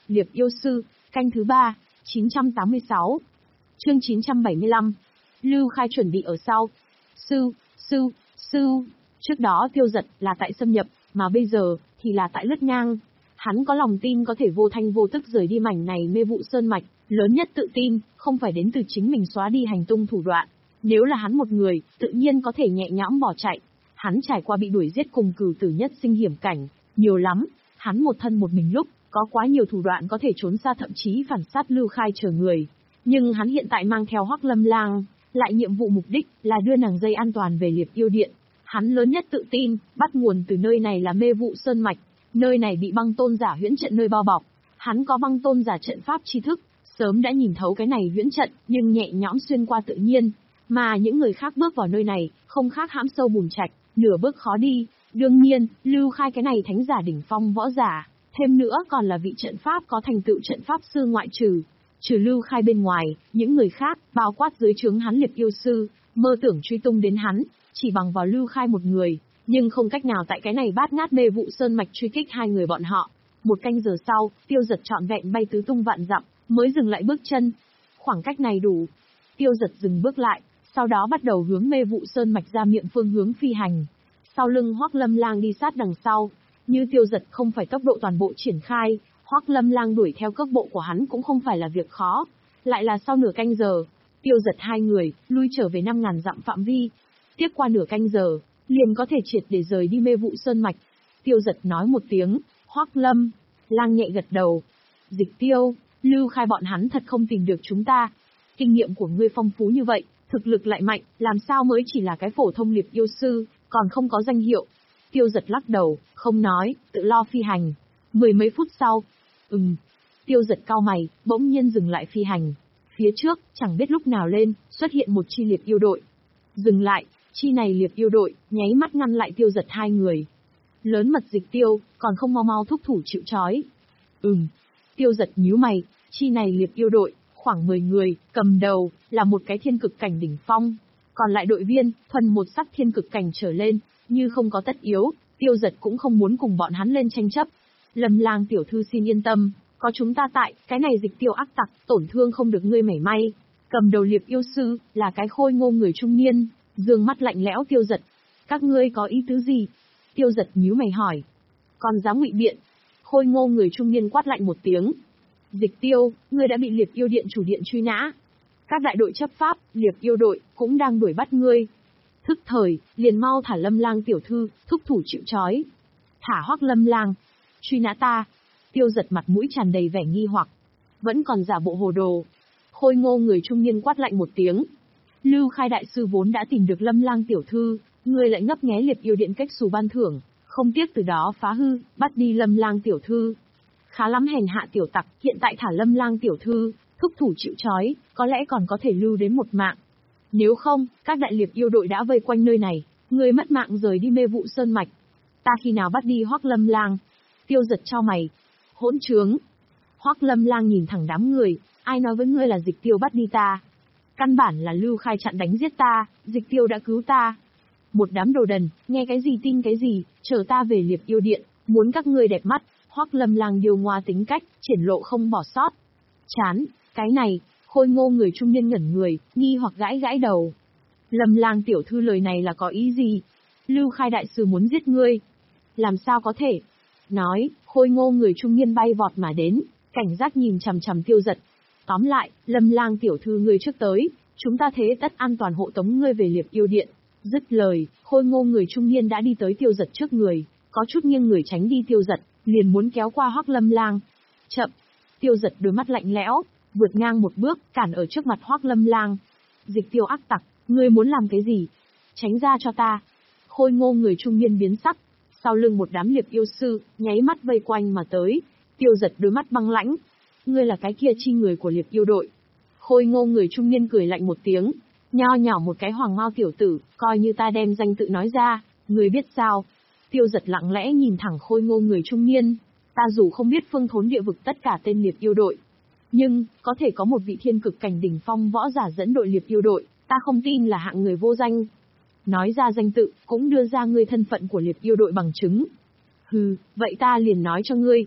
Liệp yêu sư, canh thứ ba, chín trăm tám mươi sáu. Chương chín trăm bảy mươi lăm. Lưu Khai chuẩn bị ở sau. Sư, sư, sư. Trước đó Tiêu Dật là tại xâm nhập, mà bây giờ thì là tại lướt ngang. Hắn có lòng tin có thể vô thanh vô tức rời đi mảnh này mê vụ sơn mạch, lớn nhất tự tin, không phải đến từ chính mình xóa đi hành tung thủ đoạn. Nếu là hắn một người, tự nhiên có thể nhẹ nhõm bỏ chạy. Hắn trải qua bị đuổi giết cùng cửu tử nhất sinh hiểm cảnh, nhiều lắm. Hắn một thân một mình lúc, có quá nhiều thủ đoạn có thể trốn xa, thậm chí phản sát Lưu Khai chờ người. Nhưng hắn hiện tại mang theo Hoắc Lâm Lang, lại nhiệm vụ mục đích là đưa nàng dây an toàn về Liệp Yêu Điện. Hắn lớn nhất tự tin, bắt nguồn từ nơi này là mê vụ sơn mạch, nơi này bị băng tôn giả huyễn trận nơi bao bọc. Hắn có băng tôn giả trận pháp tri thức, sớm đã nhìn thấu cái này huyễn trận, nhưng nhẹ nhõm xuyên qua tự nhiên. Mà những người khác bước vào nơi này, không khác hãm sâu bùn trạch, nửa bước khó đi. Đương nhiên, Lưu Khai cái này thánh giả đỉnh phong võ giả, thêm nữa còn là vị trận pháp có thành tựu trận pháp sư ngoại trừ. Trừ Lưu Khai bên ngoài, những người khác, bao quát dưới trướng hắn Liệp yêu sư, mơ tưởng truy tung đến hắn, chỉ bằng vào Lưu Khai một người, nhưng không cách nào tại cái này bát ngát mê vụ sơn mạch truy kích hai người bọn họ. Một canh giờ sau, Tiêu Dật trọn vẹn bay tứ tung vạn dặm, mới dừng lại bước chân. Khoảng cách này đủ. Tiêu Dật dừng bước lại, sau đó bắt đầu hướng mê vụ sơn mạch ra miệng phương hướng phi hành. Sau lưng Hoắc Lâm Lang đi sát đằng sau, như Tiêu Dật không phải tốc độ toàn bộ triển khai, Hoắc Lâm Lang đuổi theo cước bộ của hắn cũng không phải là việc khó. Lại là sau nửa canh giờ, Tiêu Dật hai người lui trở về năm ngàn dặm phạm vi. Tiếp qua nửa canh giờ, liền có thể triệt để rời đi mê vụ sơn mạch. Tiêu Dật nói một tiếng, Hoắc Lâm Lang nhẹ gật đầu. Dịch Tiêu, Lưu Khai bọn hắn thật không tìm được chúng ta. Kinh nghiệm của ngươi phong phú như vậy, thực lực lại mạnh, làm sao mới chỉ là cái phổ thông Liệp yêu sư, còn không có danh hiệu. Tiêu Dật lắc đầu, không nói, tự lo phi hành. Mười mấy phút sau, ừm, Tiêu Dật cau mày, bỗng nhiên dừng lại phi hành. Phía trước, chẳng biết lúc nào lên, xuất hiện một chi Liệp yêu đội. Dừng lại, chi này Liệp yêu đội, nháy mắt ngăn lại Tiêu Dật hai người. Lớn mật Dịch Tiêu, còn không mau mau thúc thủ chịu trói. Ừm, Tiêu Dật nhíu mày, chi này Liệp yêu đội, khoảng mười người, cầm đầu, là một cái thiên cực cảnh đỉnh phong. Còn lại đội viên, thuần một sắc thiên cực cảnh trở lên, như không có tất yếu, Tiêu Dật cũng không muốn cùng bọn hắn lên tranh chấp. Lâm Lang tiểu thư xin yên tâm, có chúng ta tại, cái này Dịch Tiêu ác tặc, tổn thương không được ngươi mảy may. Cầm đầu Liệp yêu sư, là cái khôi ngô người trung niên, dương mắt lạnh lẽo Tiêu Dật. Các ngươi có ý tứ gì? Tiêu Dật nhíu mày hỏi. Còn dám ngụy biện? Khôi ngô người trung niên quát lạnh một tiếng. Dịch Tiêu, ngươi đã bị Liệp yêu điện chủ điện truy nã. Các đại đội chấp pháp, Liệp yêu đội, cũng đang đuổi bắt ngươi. Thức thời, liền mau thả Lâm Lang tiểu thư, thúc thủ chịu trói. Thả Hoắc Lâm Lang. Truy nã ta. Tiêu Dật mặt mũi tràn đầy vẻ nghi hoặc. Vẫn còn giả bộ hồ đồ. Khôi ngô người trung niên quát lạnh một tiếng. Lưu Khai đại sư vốn đã tìm được Lâm Lang tiểu thư, ngươi lại ngấp nghé Liệp yêu điện cách xù ban thưởng, không tiếc từ đó phá hư, bắt đi Lâm Lang tiểu thư. Khá lắm hèn hạ tiểu tặc, hiện tại thả Lâm Lang tiểu thư, thúc thủ chịu trói, có lẽ còn có thể lưu đến một mạng. Nếu không, các đại Liệp yêu đội đã vây quanh nơi này, ngươi mất mạng rời đi mê vụ sơn mạch. Ta khi nào bắt đi Hoắc Lâm Lang? Tiêu Dật chau mày. Hỗn trướng. Hoắc Lâm Lang nhìn thẳng đám người, ai nói với ngươi là Dịch Tiêu bắt đi ta? Căn bản là Lưu Khai chặn đánh giết ta, Dịch Tiêu đã cứu ta. Một đám đồ đần, nghe cái gì tin cái gì, chờ ta về Liệp yêu điện, muốn các ngươi đẹp mắt. Hoắc Lâm Lang điều ngoa tính cách, triển lộ không bỏ sót. Chán, cái này, khôi ngô người trung niên ngẩn người, nghi hoặc gãi gãi đầu. Lâm Lang tiểu thư lời này là có ý gì? Lưu Khai đại sư muốn giết ngươi. Làm sao có thể? Nói, khôi ngô người trung niên bay vọt mà đến, cảnh giác nhìn chằm chằm Tiêu Dật. Tóm lại, Lâm Lang tiểu thư ngươi trước tới, chúng ta thế tất an toàn hộ tống ngươi về Liệp yêu điện. Dứt lời, khôi ngô người trung niên đã đi tới Tiêu Dật trước người, có chút nghiêng người tránh đi Tiêu Dật, liền muốn kéo qua Hoắc Lâm Lang. Chậm. Tiêu Dật đôi mắt lạnh lẽo, vượt ngang một bước, cản ở trước mặt Hoắc Lâm Lang. Dịch Tiêu ác tặc, ngươi muốn làm cái gì? Tránh ra cho ta. Khôi ngô người trung niên biến sắc, sau lưng một đám Liệp yêu sư, nháy mắt vây quanh mà tới. Tiêu Dật đôi mắt băng lãnh. Ngươi là cái kia chi người của Liệp yêu đội. Khôi ngô người trung niên cười lạnh một tiếng. Nho nhỏ một cái hoàng mao tiểu tử, coi như ta đem danh tự nói ra, ngươi biết sao? Tiêu Dật lặng lẽ nhìn thẳng khôi ngô người trung niên. Ta dù không biết phương thốn địa vực tất cả tên Liệp yêu đội, nhưng, có thể có một vị thiên cực cảnh đỉnh phong võ giả dẫn đội Liệp yêu đội, ta không tin là hạng người vô danh. Nói ra danh tự, cũng đưa ra ngươi thân phận của Liệp yêu đội bằng chứng. Hừ, vậy ta liền nói cho ngươi.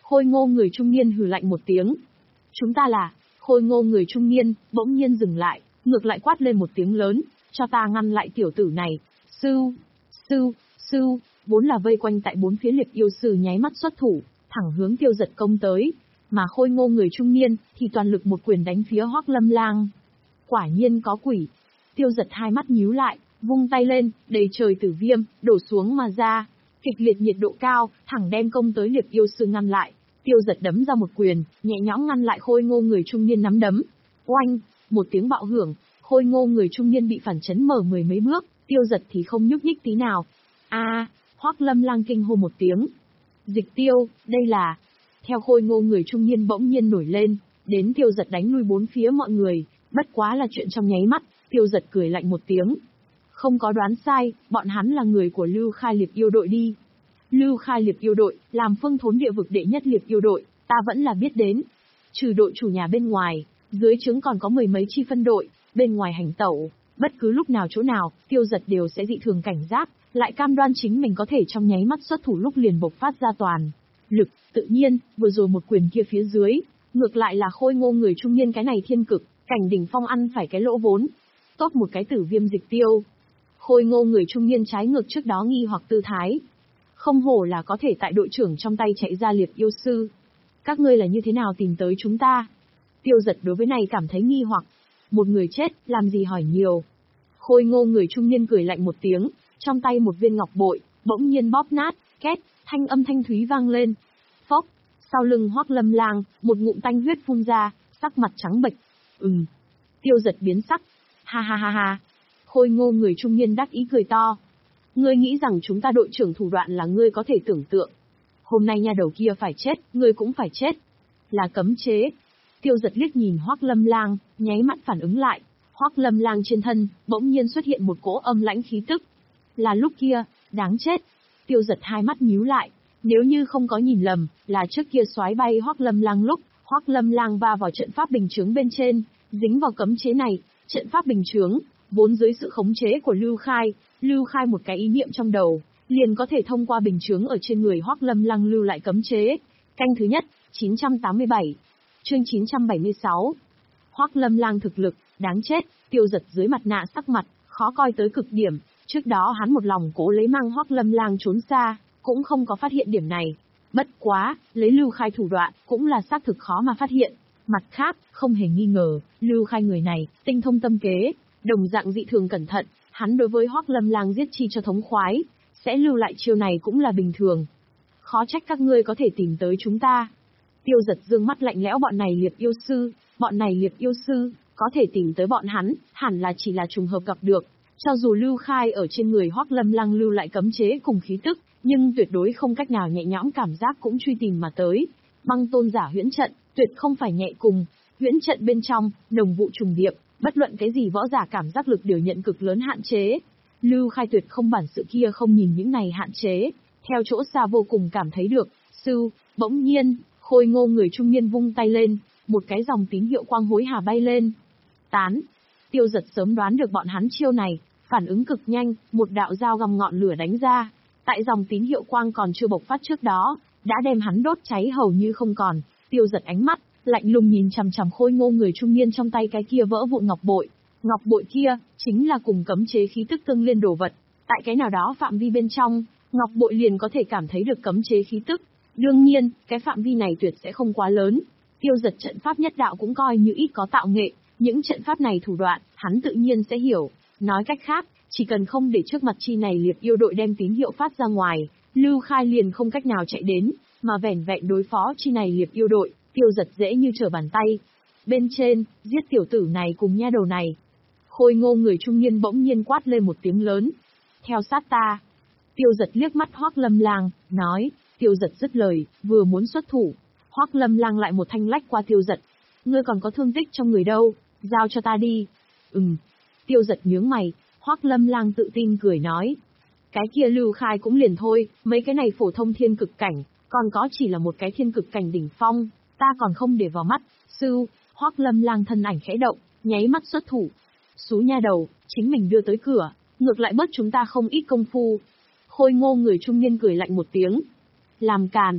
Khôi ngô người trung niên hừ lạnh một tiếng. Chúng ta là, khôi ngô người trung niên, bỗng nhiên dừng lại, ngược lại quát lên một tiếng lớn, cho ta ngăn lại tiểu tử này. Sưu, sưu, sưu, vốn là vây quanh tại bốn phía liệp yêu sư nháy mắt xuất thủ, thẳng hướng Tiêu Giật công tới, mà khôi ngô người trung niên thì toàn lực một quyền đánh phía Hoắc Lâm Lang. Quả nhiên có quỷ. Tiêu Giật hai mắt nhíu lại, vung tay lên, đầy trời tử viêm đổ xuống mà ra, kịch liệt nhiệt độ cao, thẳng đem công tới liệp yêu sư ngăn lại. Tiêu Giật đấm ra một quyền, nhẹ nhõm ngăn lại khôi ngô người trung niên nắm đấm. Oanh, một tiếng bạo hưởng, khôi ngô người trung niên bị phản chấn mở mười mấy bước, Tiêu Giật thì không nhúc nhích tí nào. A, à, Hoắc Lâm Lang kinh hô một tiếng. Dịch Tiêu, đây là... Theo khôi ngô người trung niên bỗng nhiên nổi lên, đến Tiêu Giật đánh lui bốn phía mọi người, bất quá là chuyện trong nháy mắt, Tiêu Giật cười lạnh một tiếng. Không có đoán sai, bọn hắn là người của Lưu Khai Liệp yêu đội đi. Lưu Khai Liệp yêu đội, làm phương thốn địa vực đệ nhất Liệp yêu đội, ta vẫn là biết đến. Trừ đội chủ nhà bên ngoài, dưới trướng còn có mười mấy chi phân đội, bên ngoài hành tẩu, bất cứ lúc nào chỗ nào, Tiêu Giật đều sẽ dị thường cảnh giác, lại cam đoan chính mình có thể trong nháy mắt xuất thủ lúc liền bộc phát ra toàn lực. Tự nhiên, vừa rồi một quyền kia phía dưới, ngược lại là khôi ngô người trung niên cái này thiên cực, cảnh đỉnh phong ăn phải cái lỗ vốn. Tốt một cái tử viêm Dịch Tiêu. Khôi ngô người trung niên trái ngược trước đó nghi hoặc tư thái. Không hổ là có thể tại đội trưởng trong tay chạy ra liệp yêu sư. Các ngươi là như thế nào tìm tới chúng ta? Tiêu Giật đối với này cảm thấy nghi hoặc. Một người chết, làm gì hỏi nhiều. Khôi ngô người trung niên cười lạnh một tiếng, trong tay một viên ngọc bội, bỗng nhiên bóp nát, két, thanh âm thanh thúy vang lên. Phốc, sau lưng Hoắc Lâm Lang, một ngụm tanh huyết phun ra, sắc mặt trắng bệch. Ừm. Tiêu Giật biến sắc. Ha ha ha ha. Khôi ngô người trung niên đắc ý cười to. Ngươi nghĩ rằng chúng ta đội trưởng thủ đoạn là ngươi có thể tưởng tượng. Hôm nay nha đầu kia phải chết, ngươi cũng phải chết. Là cấm chế. Tiêu Giật liếc nhìn Hoắc Lâm Lang, nháy mắt phản ứng lại. Hoắc Lâm Lang trên thân, bỗng nhiên xuất hiện một cỗ âm lãnh khí tức. Là lúc kia, đáng chết. Tiêu Giật hai mắt nhíu lại. Nếu như không có nhìn lầm, là trước kia xoáy bay Hoắc Lâm Lang lúc, Hoắc Lâm Lang va vào trận pháp bình chướng bên trên, dính vào cấm chế này. Trận pháp bình chướng, vốn dưới sự khống chế của Lưu Khai, Lưu Khai một cái ý niệm trong đầu, liền có thể thông qua bình chướng ở trên người Hoắc Lâm Lang lưu lại cấm chế. Canh thứ nhất, chín trăm tám mươi bảy. Chương chín trăm bảy mươi sáu. Hoắc Lâm Lang thực lực, đáng chết. Tiêu Giật dưới mặt nạ sắc mặt, khó coi tới cực điểm. Trước đó hắn một lòng cố lấy mang Hoắc Lâm Lang trốn xa, cũng không có phát hiện điểm này. Bất quá, lấy Lưu Khai thủ đoạn, cũng là xác thực khó mà phát hiện. Mặt khác, không hề nghi ngờ, Lưu Khai người này, tinh thông tâm kế, đồng dạng dị thường cẩn thận, hắn đối với Hoắc Lâm Lang giết chi cho thống khoái, sẽ lưu lại chiêu này cũng là bình thường. Khó trách các ngươi có thể tìm tới chúng ta. Tiêu Giật dương mắt lạnh lẽo, bọn này liệp yêu sư, bọn này liệp yêu sư, có thể tìm tới bọn hắn, hẳn là chỉ là trùng hợp gặp được. Cho dù Lưu Khai ở trên người Hoắc Lâm Lang lưu lại cấm chế cùng khí tức, nhưng tuyệt đối không cách nào nhẹ nhõm cảm giác cũng truy tìm mà tới. Băng tôn giả huyễn trận, tuyệt không phải nhẹ cùng, huyễn trận bên trong, nồng vụ trùng điệp, bất luận cái gì võ giả cảm giác lực đều nhận cực lớn hạn chế. Lưu Khai tuyệt không bản sự kia không nhìn những này hạn chế, theo chỗ xa vô cùng cảm thấy được. Sư, bỗng nhiên, khôi ngô người trung niên vung tay lên, một cái dòng tín hiệu quang hối hà bay lên. Tán. Tiêu Giật sớm đoán được bọn hắn chiêu này, phản ứng cực nhanh, một đạo dao găm ngọn lửa đánh ra. Tại dòng tín hiệu quang còn chưa bộc phát trước đó, đã đem hắn đốt cháy hầu như không còn. Tiêu Giật ánh mắt, lạnh lùng nhìn chằm chằm khôi ngô người trung niên trong tay cái kia vỡ vụn ngọc bội. Ngọc bội kia, chính là cùng cấm chế khí tức tương liên đồ vật. Tại cái nào đó phạm vi bên trong, ngọc bội liền có thể cảm thấy được cấm chế khí tức. Đương nhiên, cái phạm vi này tuyệt sẽ không quá lớn. Tiêu Giật trận pháp nhất đạo cũng coi như ít có tạo nghệ, những trận pháp này thủ đoạn, hắn tự nhiên sẽ hiểu. Nói cách khác, chỉ cần không để trước mặt chi này liệp yêu đội đem tín hiệu phát ra ngoài, Lưu Khai liền không cách nào chạy đến, mà vẻn vẹn đối phó chi này liệp yêu đội, Tiêu Giật dễ như trở bàn tay. Bên trên, giết tiểu tử này cùng nha đầu này. Khôi ngô người trung niên bỗng nhiên quát lên một tiếng lớn. Theo sát ta. Tiêu Giật liếc mắt Hoắc Lâm Lang, nói. Tiêu Giật dứt lời, vừa muốn xuất thủ. Hoắc Lâm Lang lại một thanh lách qua Tiêu Giật. Ngươi còn có thương tích trong người đâu, giao cho ta đi. Ừm. Tiêu Giật nhướng mày, Hoắc Lâm Lang tự tin cười nói. Cái kia Lưu Khai cũng liền thôi, mấy cái này phổ thông thiên cực cảnh, còn có chỉ là một cái thiên cực cảnh đỉnh phong, ta còn không để vào mắt. Sư, Hoắc Lâm Lang thân ảnh khẽ động, nháy mắt xuất thủ. Xú nha đầu, chính mình đưa tới cửa, ngược lại bớt chúng ta không ít công phu. Khôi ngô người trung niên cười lạnh một tiếng. Làm càn.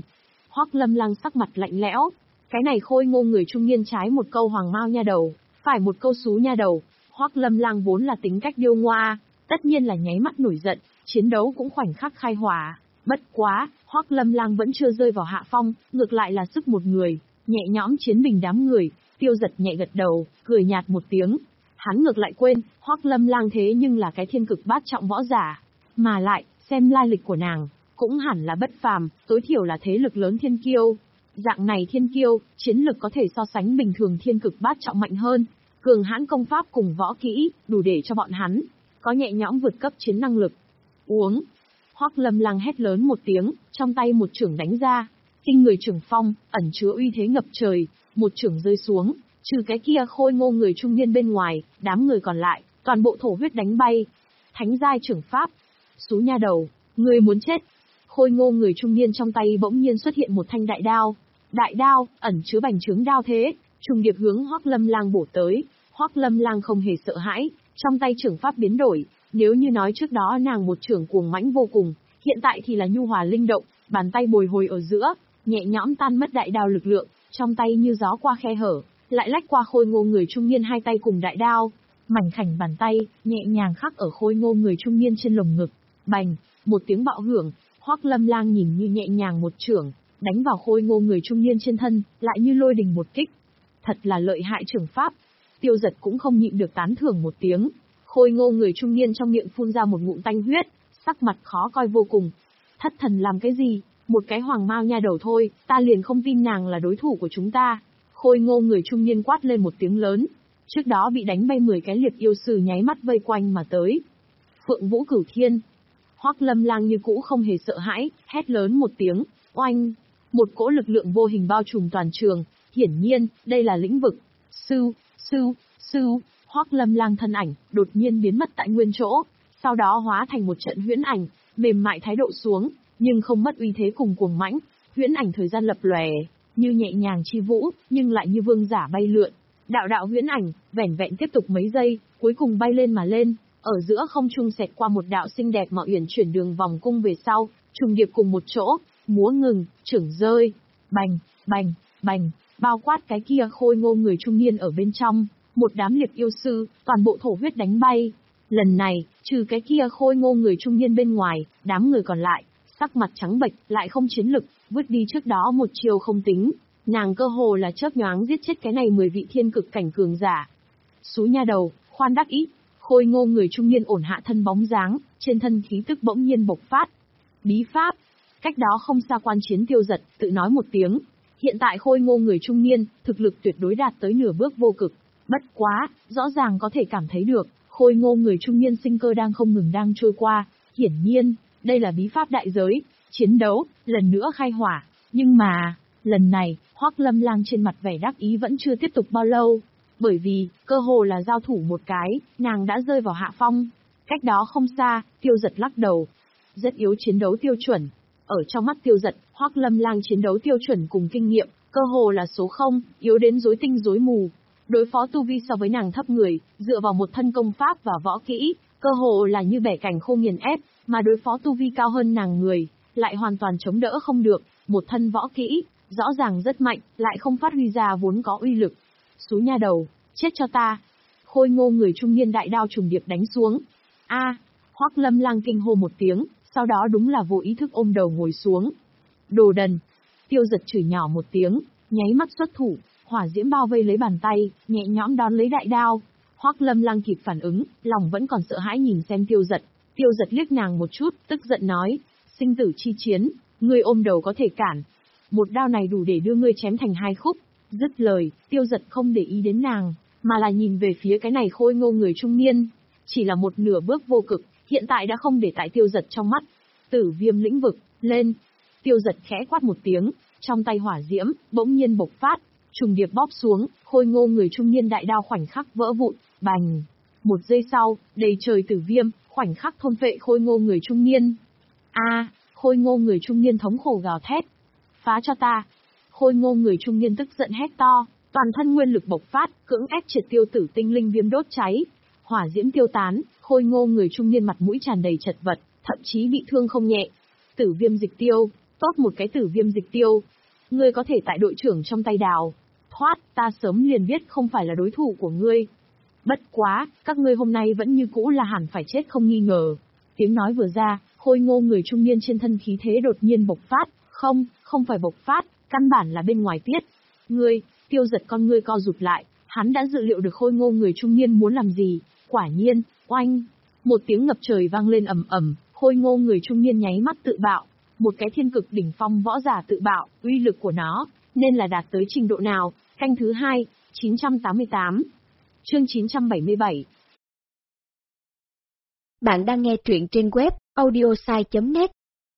Hoắc Lâm Lang sắc mặt lạnh lẽo. Cái này khôi ngô người trung niên trái một câu hoàng mao nha đầu, phải một câu xú nha đầu. Hoắc Lâm Lang vốn là tính cách điêu ngoa, tất nhiên là nháy mắt nổi giận, chiến đấu cũng khoảnh khắc khai hỏa. Bất quá, Hoắc Lâm Lang vẫn chưa rơi vào hạ phong, ngược lại là sức một người, nhẹ nhõm chiến bình đám người. Tiêu Giật nhẹ gật đầu, cười nhạt một tiếng. Hắn ngược lại quên, Hoắc Lâm Lang thế nhưng là cái thiên cực bát trọng võ giả, mà lại, xem lai lịch của nàng, cũng hẳn là bất phàm, tối thiểu là thế lực lớn thiên kiêu. Dạng này thiên kiêu, chiến lực có thể so sánh bình thường thiên cực bát trọng mạnh hơn, cường hãn công pháp cùng võ kỹ, đủ để cho bọn hắn có nhẹ nhõm vượt cấp chiến năng lực. Uống. Hoắc Lâm Lang hét lớn một tiếng, trong tay một chưởng đánh ra, kinh người chưởng phong, ẩn chứa uy thế ngập trời, một chưởng rơi xuống, trừ cái kia khôi ngô người trung niên bên ngoài, đám người còn lại, toàn bộ thổ huyết đánh bay. Thánh giai chưởng pháp. Xú nha đầu, ngươi muốn chết. Khôi ngô người trung niên trong tay bỗng nhiên xuất hiện một thanh đại đao. Đại đao, ẩn chứa bành trướng đao thế, trùng điệp hướng Hoắc Lâm Lang bổ tới. Hoắc Lâm Lang không hề sợ hãi, trong tay chưởng pháp biến đổi, nếu như nói trước đó nàng một chưởng cuồng mãnh vô cùng, hiện tại thì là nhu hòa linh động, bàn tay bồi hồi ở giữa, nhẹ nhõm tan mất đại đao lực lượng, trong tay như gió qua khe hở, lại lách qua khôi ngô người trung niên hai tay cùng đại đao, mảnh khảnh bàn tay, nhẹ nhàng khắc ở khôi ngô người trung niên trên lồng ngực. Bành, một tiếng bạo hưởng, Hoắc Lâm Lang nhìn như nhẹ nhàng một chưởng, đánh vào khôi ngô người trung niên trên thân, lại như lôi đình một kích. Thật là lợi hại chưởng pháp. Tiêu Giật cũng không nhịn được tán thưởng một tiếng. Khôi ngô người trung niên trong miệng phun ra một ngụm tanh huyết, sắc mặt khó coi vô cùng. Thất thần làm cái gì, một cái hoàng mao nha đầu thôi, ta liền không tin nàng là đối thủ của chúng ta. Khôi ngô người trung niên quát lên một tiếng lớn. Trước đó bị đánh bay mười cái liệt yêu sư nháy mắt vây quanh mà tới. Phượng Vũ Cửu Thiên. Hoắc Lâm Lang như cũ không hề sợ hãi, hét lớn một tiếng, oanh. Một cỗ lực lượng vô hình bao trùm toàn trường, hiển nhiên, đây là lĩnh vực. Sư, sư, sư, Hoắc Lâm Lang thân ảnh, đột nhiên biến mất tại nguyên chỗ, sau đó hóa thành một trận huyễn ảnh, mềm mại thái độ xuống, nhưng không mất uy thế cùng cuồng mãnh, huyễn ảnh thời gian lập lòe, như nhẹ nhàng chi vũ, nhưng lại như vương giả bay lượn. Đạo đạo huyễn ảnh, vẻn vẹn tiếp tục mấy giây, cuối cùng bay lên mà lên, ở giữa không trung xẹt qua một đạo xinh đẹp mà uyển chuyển đường vòng cung về sau, trùng điệp cùng một chỗ, múa ngừng, chưởng rơi, bành, bành, bành, bao quát cái kia khôi ngô người trung niên ở bên trong, một đám liệt yêu sư, toàn bộ thổ huyết đánh bay. Lần này, trừ cái kia khôi ngô người trung niên bên ngoài, đám người còn lại, sắc mặt trắng bệch, lại không chiến lực, vứt đi trước đó một chiều không tính, nàng cơ hồ là chớp nhoáng giết chết cái này mười vị thiên cực cảnh cường giả. Xú nha đầu, khoan đắc ý. Khôi ngô người trung niên ổn hạ thân bóng dáng, trên thân khí tức bỗng nhiên bộc phát. Bí pháp. Cách đó không xa quan chiến Tiêu Giật, tự nói một tiếng. Hiện tại khôi ngô người trung niên, thực lực tuyệt đối đạt tới nửa bước vô cực. Bất quá, rõ ràng có thể cảm thấy được, khôi ngô người trung niên sinh cơ đang không ngừng đang trôi qua. Hiển nhiên, đây là bí pháp đại giới, chiến đấu, lần nữa khai hỏa. Nhưng mà, lần này, Hoắc Lâm Lang trên mặt vẻ đắc ý vẫn chưa tiếp tục bao lâu. Bởi vì, cơ hồ là giao thủ một cái, nàng đã rơi vào hạ phong. Cách đó không xa, Tiêu Giật lắc đầu. Rất yếu chiến đấu tiêu chuẩn. Ở trong mắt Tiêu Giật, Hoắc Lâm Lang chiến đấu tiêu chuẩn cùng kinh nghiệm, cơ hồ là số không, yếu đến rối tinh rối mù. Đối phó tu vi so với nàng thấp người, dựa vào một thân công pháp và võ kỹ, cơ hồ là như bẻ cảnh khô nghiền ép, mà đối phó tu vi cao hơn nàng người, lại hoàn toàn chống đỡ không được. Một thân võ kỹ, rõ ràng rất mạnh, lại không phát huy ra vốn có uy lực. Xú nha đầu, chết cho ta. Khôi ngô người trung niên đại đao trùng điệp đánh xuống. A, Hoắc Lâm Lang kinh hô một tiếng, sau đó đúng là vô ý thức ôm đầu ngồi xuống. Đồ đần. Tiêu Giật chửi nhỏ một tiếng, nháy mắt xuất thủ, hỏa diễm bao vây lấy bàn tay, nhẹ nhõm đón lấy đại đao. Hoắc Lâm Lang kịp phản ứng, lòng vẫn còn sợ hãi nhìn xem Tiêu Giật. Tiêu Giật liếc nàng một chút, tức giận nói, sinh tử chi chiến, ngươi ôm đầu có thể cản. Một đao này đủ để đưa ngươi chém thành hai khúc. Dứt lời, Tiêu Giật không để ý đến nàng, mà là nhìn về phía cái này khôi ngô người trung niên. Chỉ là một nửa bước vô cực, hiện tại đã không để tại Tiêu Giật trong mắt. Tử viêm lĩnh vực, lên. Tiêu Giật khẽ quát một tiếng, trong tay hỏa diễm, bỗng nhiên bộc phát, trùng điệp bóp xuống, khôi ngô người trung niên đại đao khoảnh khắc vỡ vụn, bành. Một giây sau, đầy trời tử viêm, khoảnh khắc thôn phệ khôi ngô người trung niên. A, khôi ngô người trung niên thống khổ gào thét. Phá cho ta. Khôi ngô người trung niên tức giận hét to, toàn thân nguyên lực bộc phát, cưỡng ép triệt tiêu tử tinh linh viêm đốt cháy. Hỏa diễm tiêu tán, khôi ngô người trung niên mặt mũi tràn đầy chật vật, thậm chí bị thương không nhẹ. Tử viêm dịch tiêu, tốt một cái tử viêm dịch tiêu. Ngươi có thể tại đội trưởng trong tay đào thoát, ta sớm liền biết không phải là đối thủ của ngươi. Bất quá, các ngươi hôm nay vẫn như cũ là hẳn phải chết không nghi ngờ. Tiếng nói vừa ra, khôi ngô người trung niên trên thân khí thế đột nhiên bộc phát, không, không phải bộc phát, căn bản là bên ngoài tiết. Ngươi, Tiêu Giật con ngươi co rụt lại, hắn đã dự liệu được khôi ngô người trung niên muốn làm gì, quả nhiên, oanh, một tiếng ngập trời vang lên ầm ầm, khôi ngô người trung niên nháy mắt tự bạo, một cái thiên cực đỉnh phong võ giả tự bạo, uy lực của nó, nên là đạt tới trình độ nào, canh thứ hai, chín trăm tám mươi tám. Chương chín trăm bảy mươi bảy. Bạn đang nghe truyện trên web audiosai chấm net.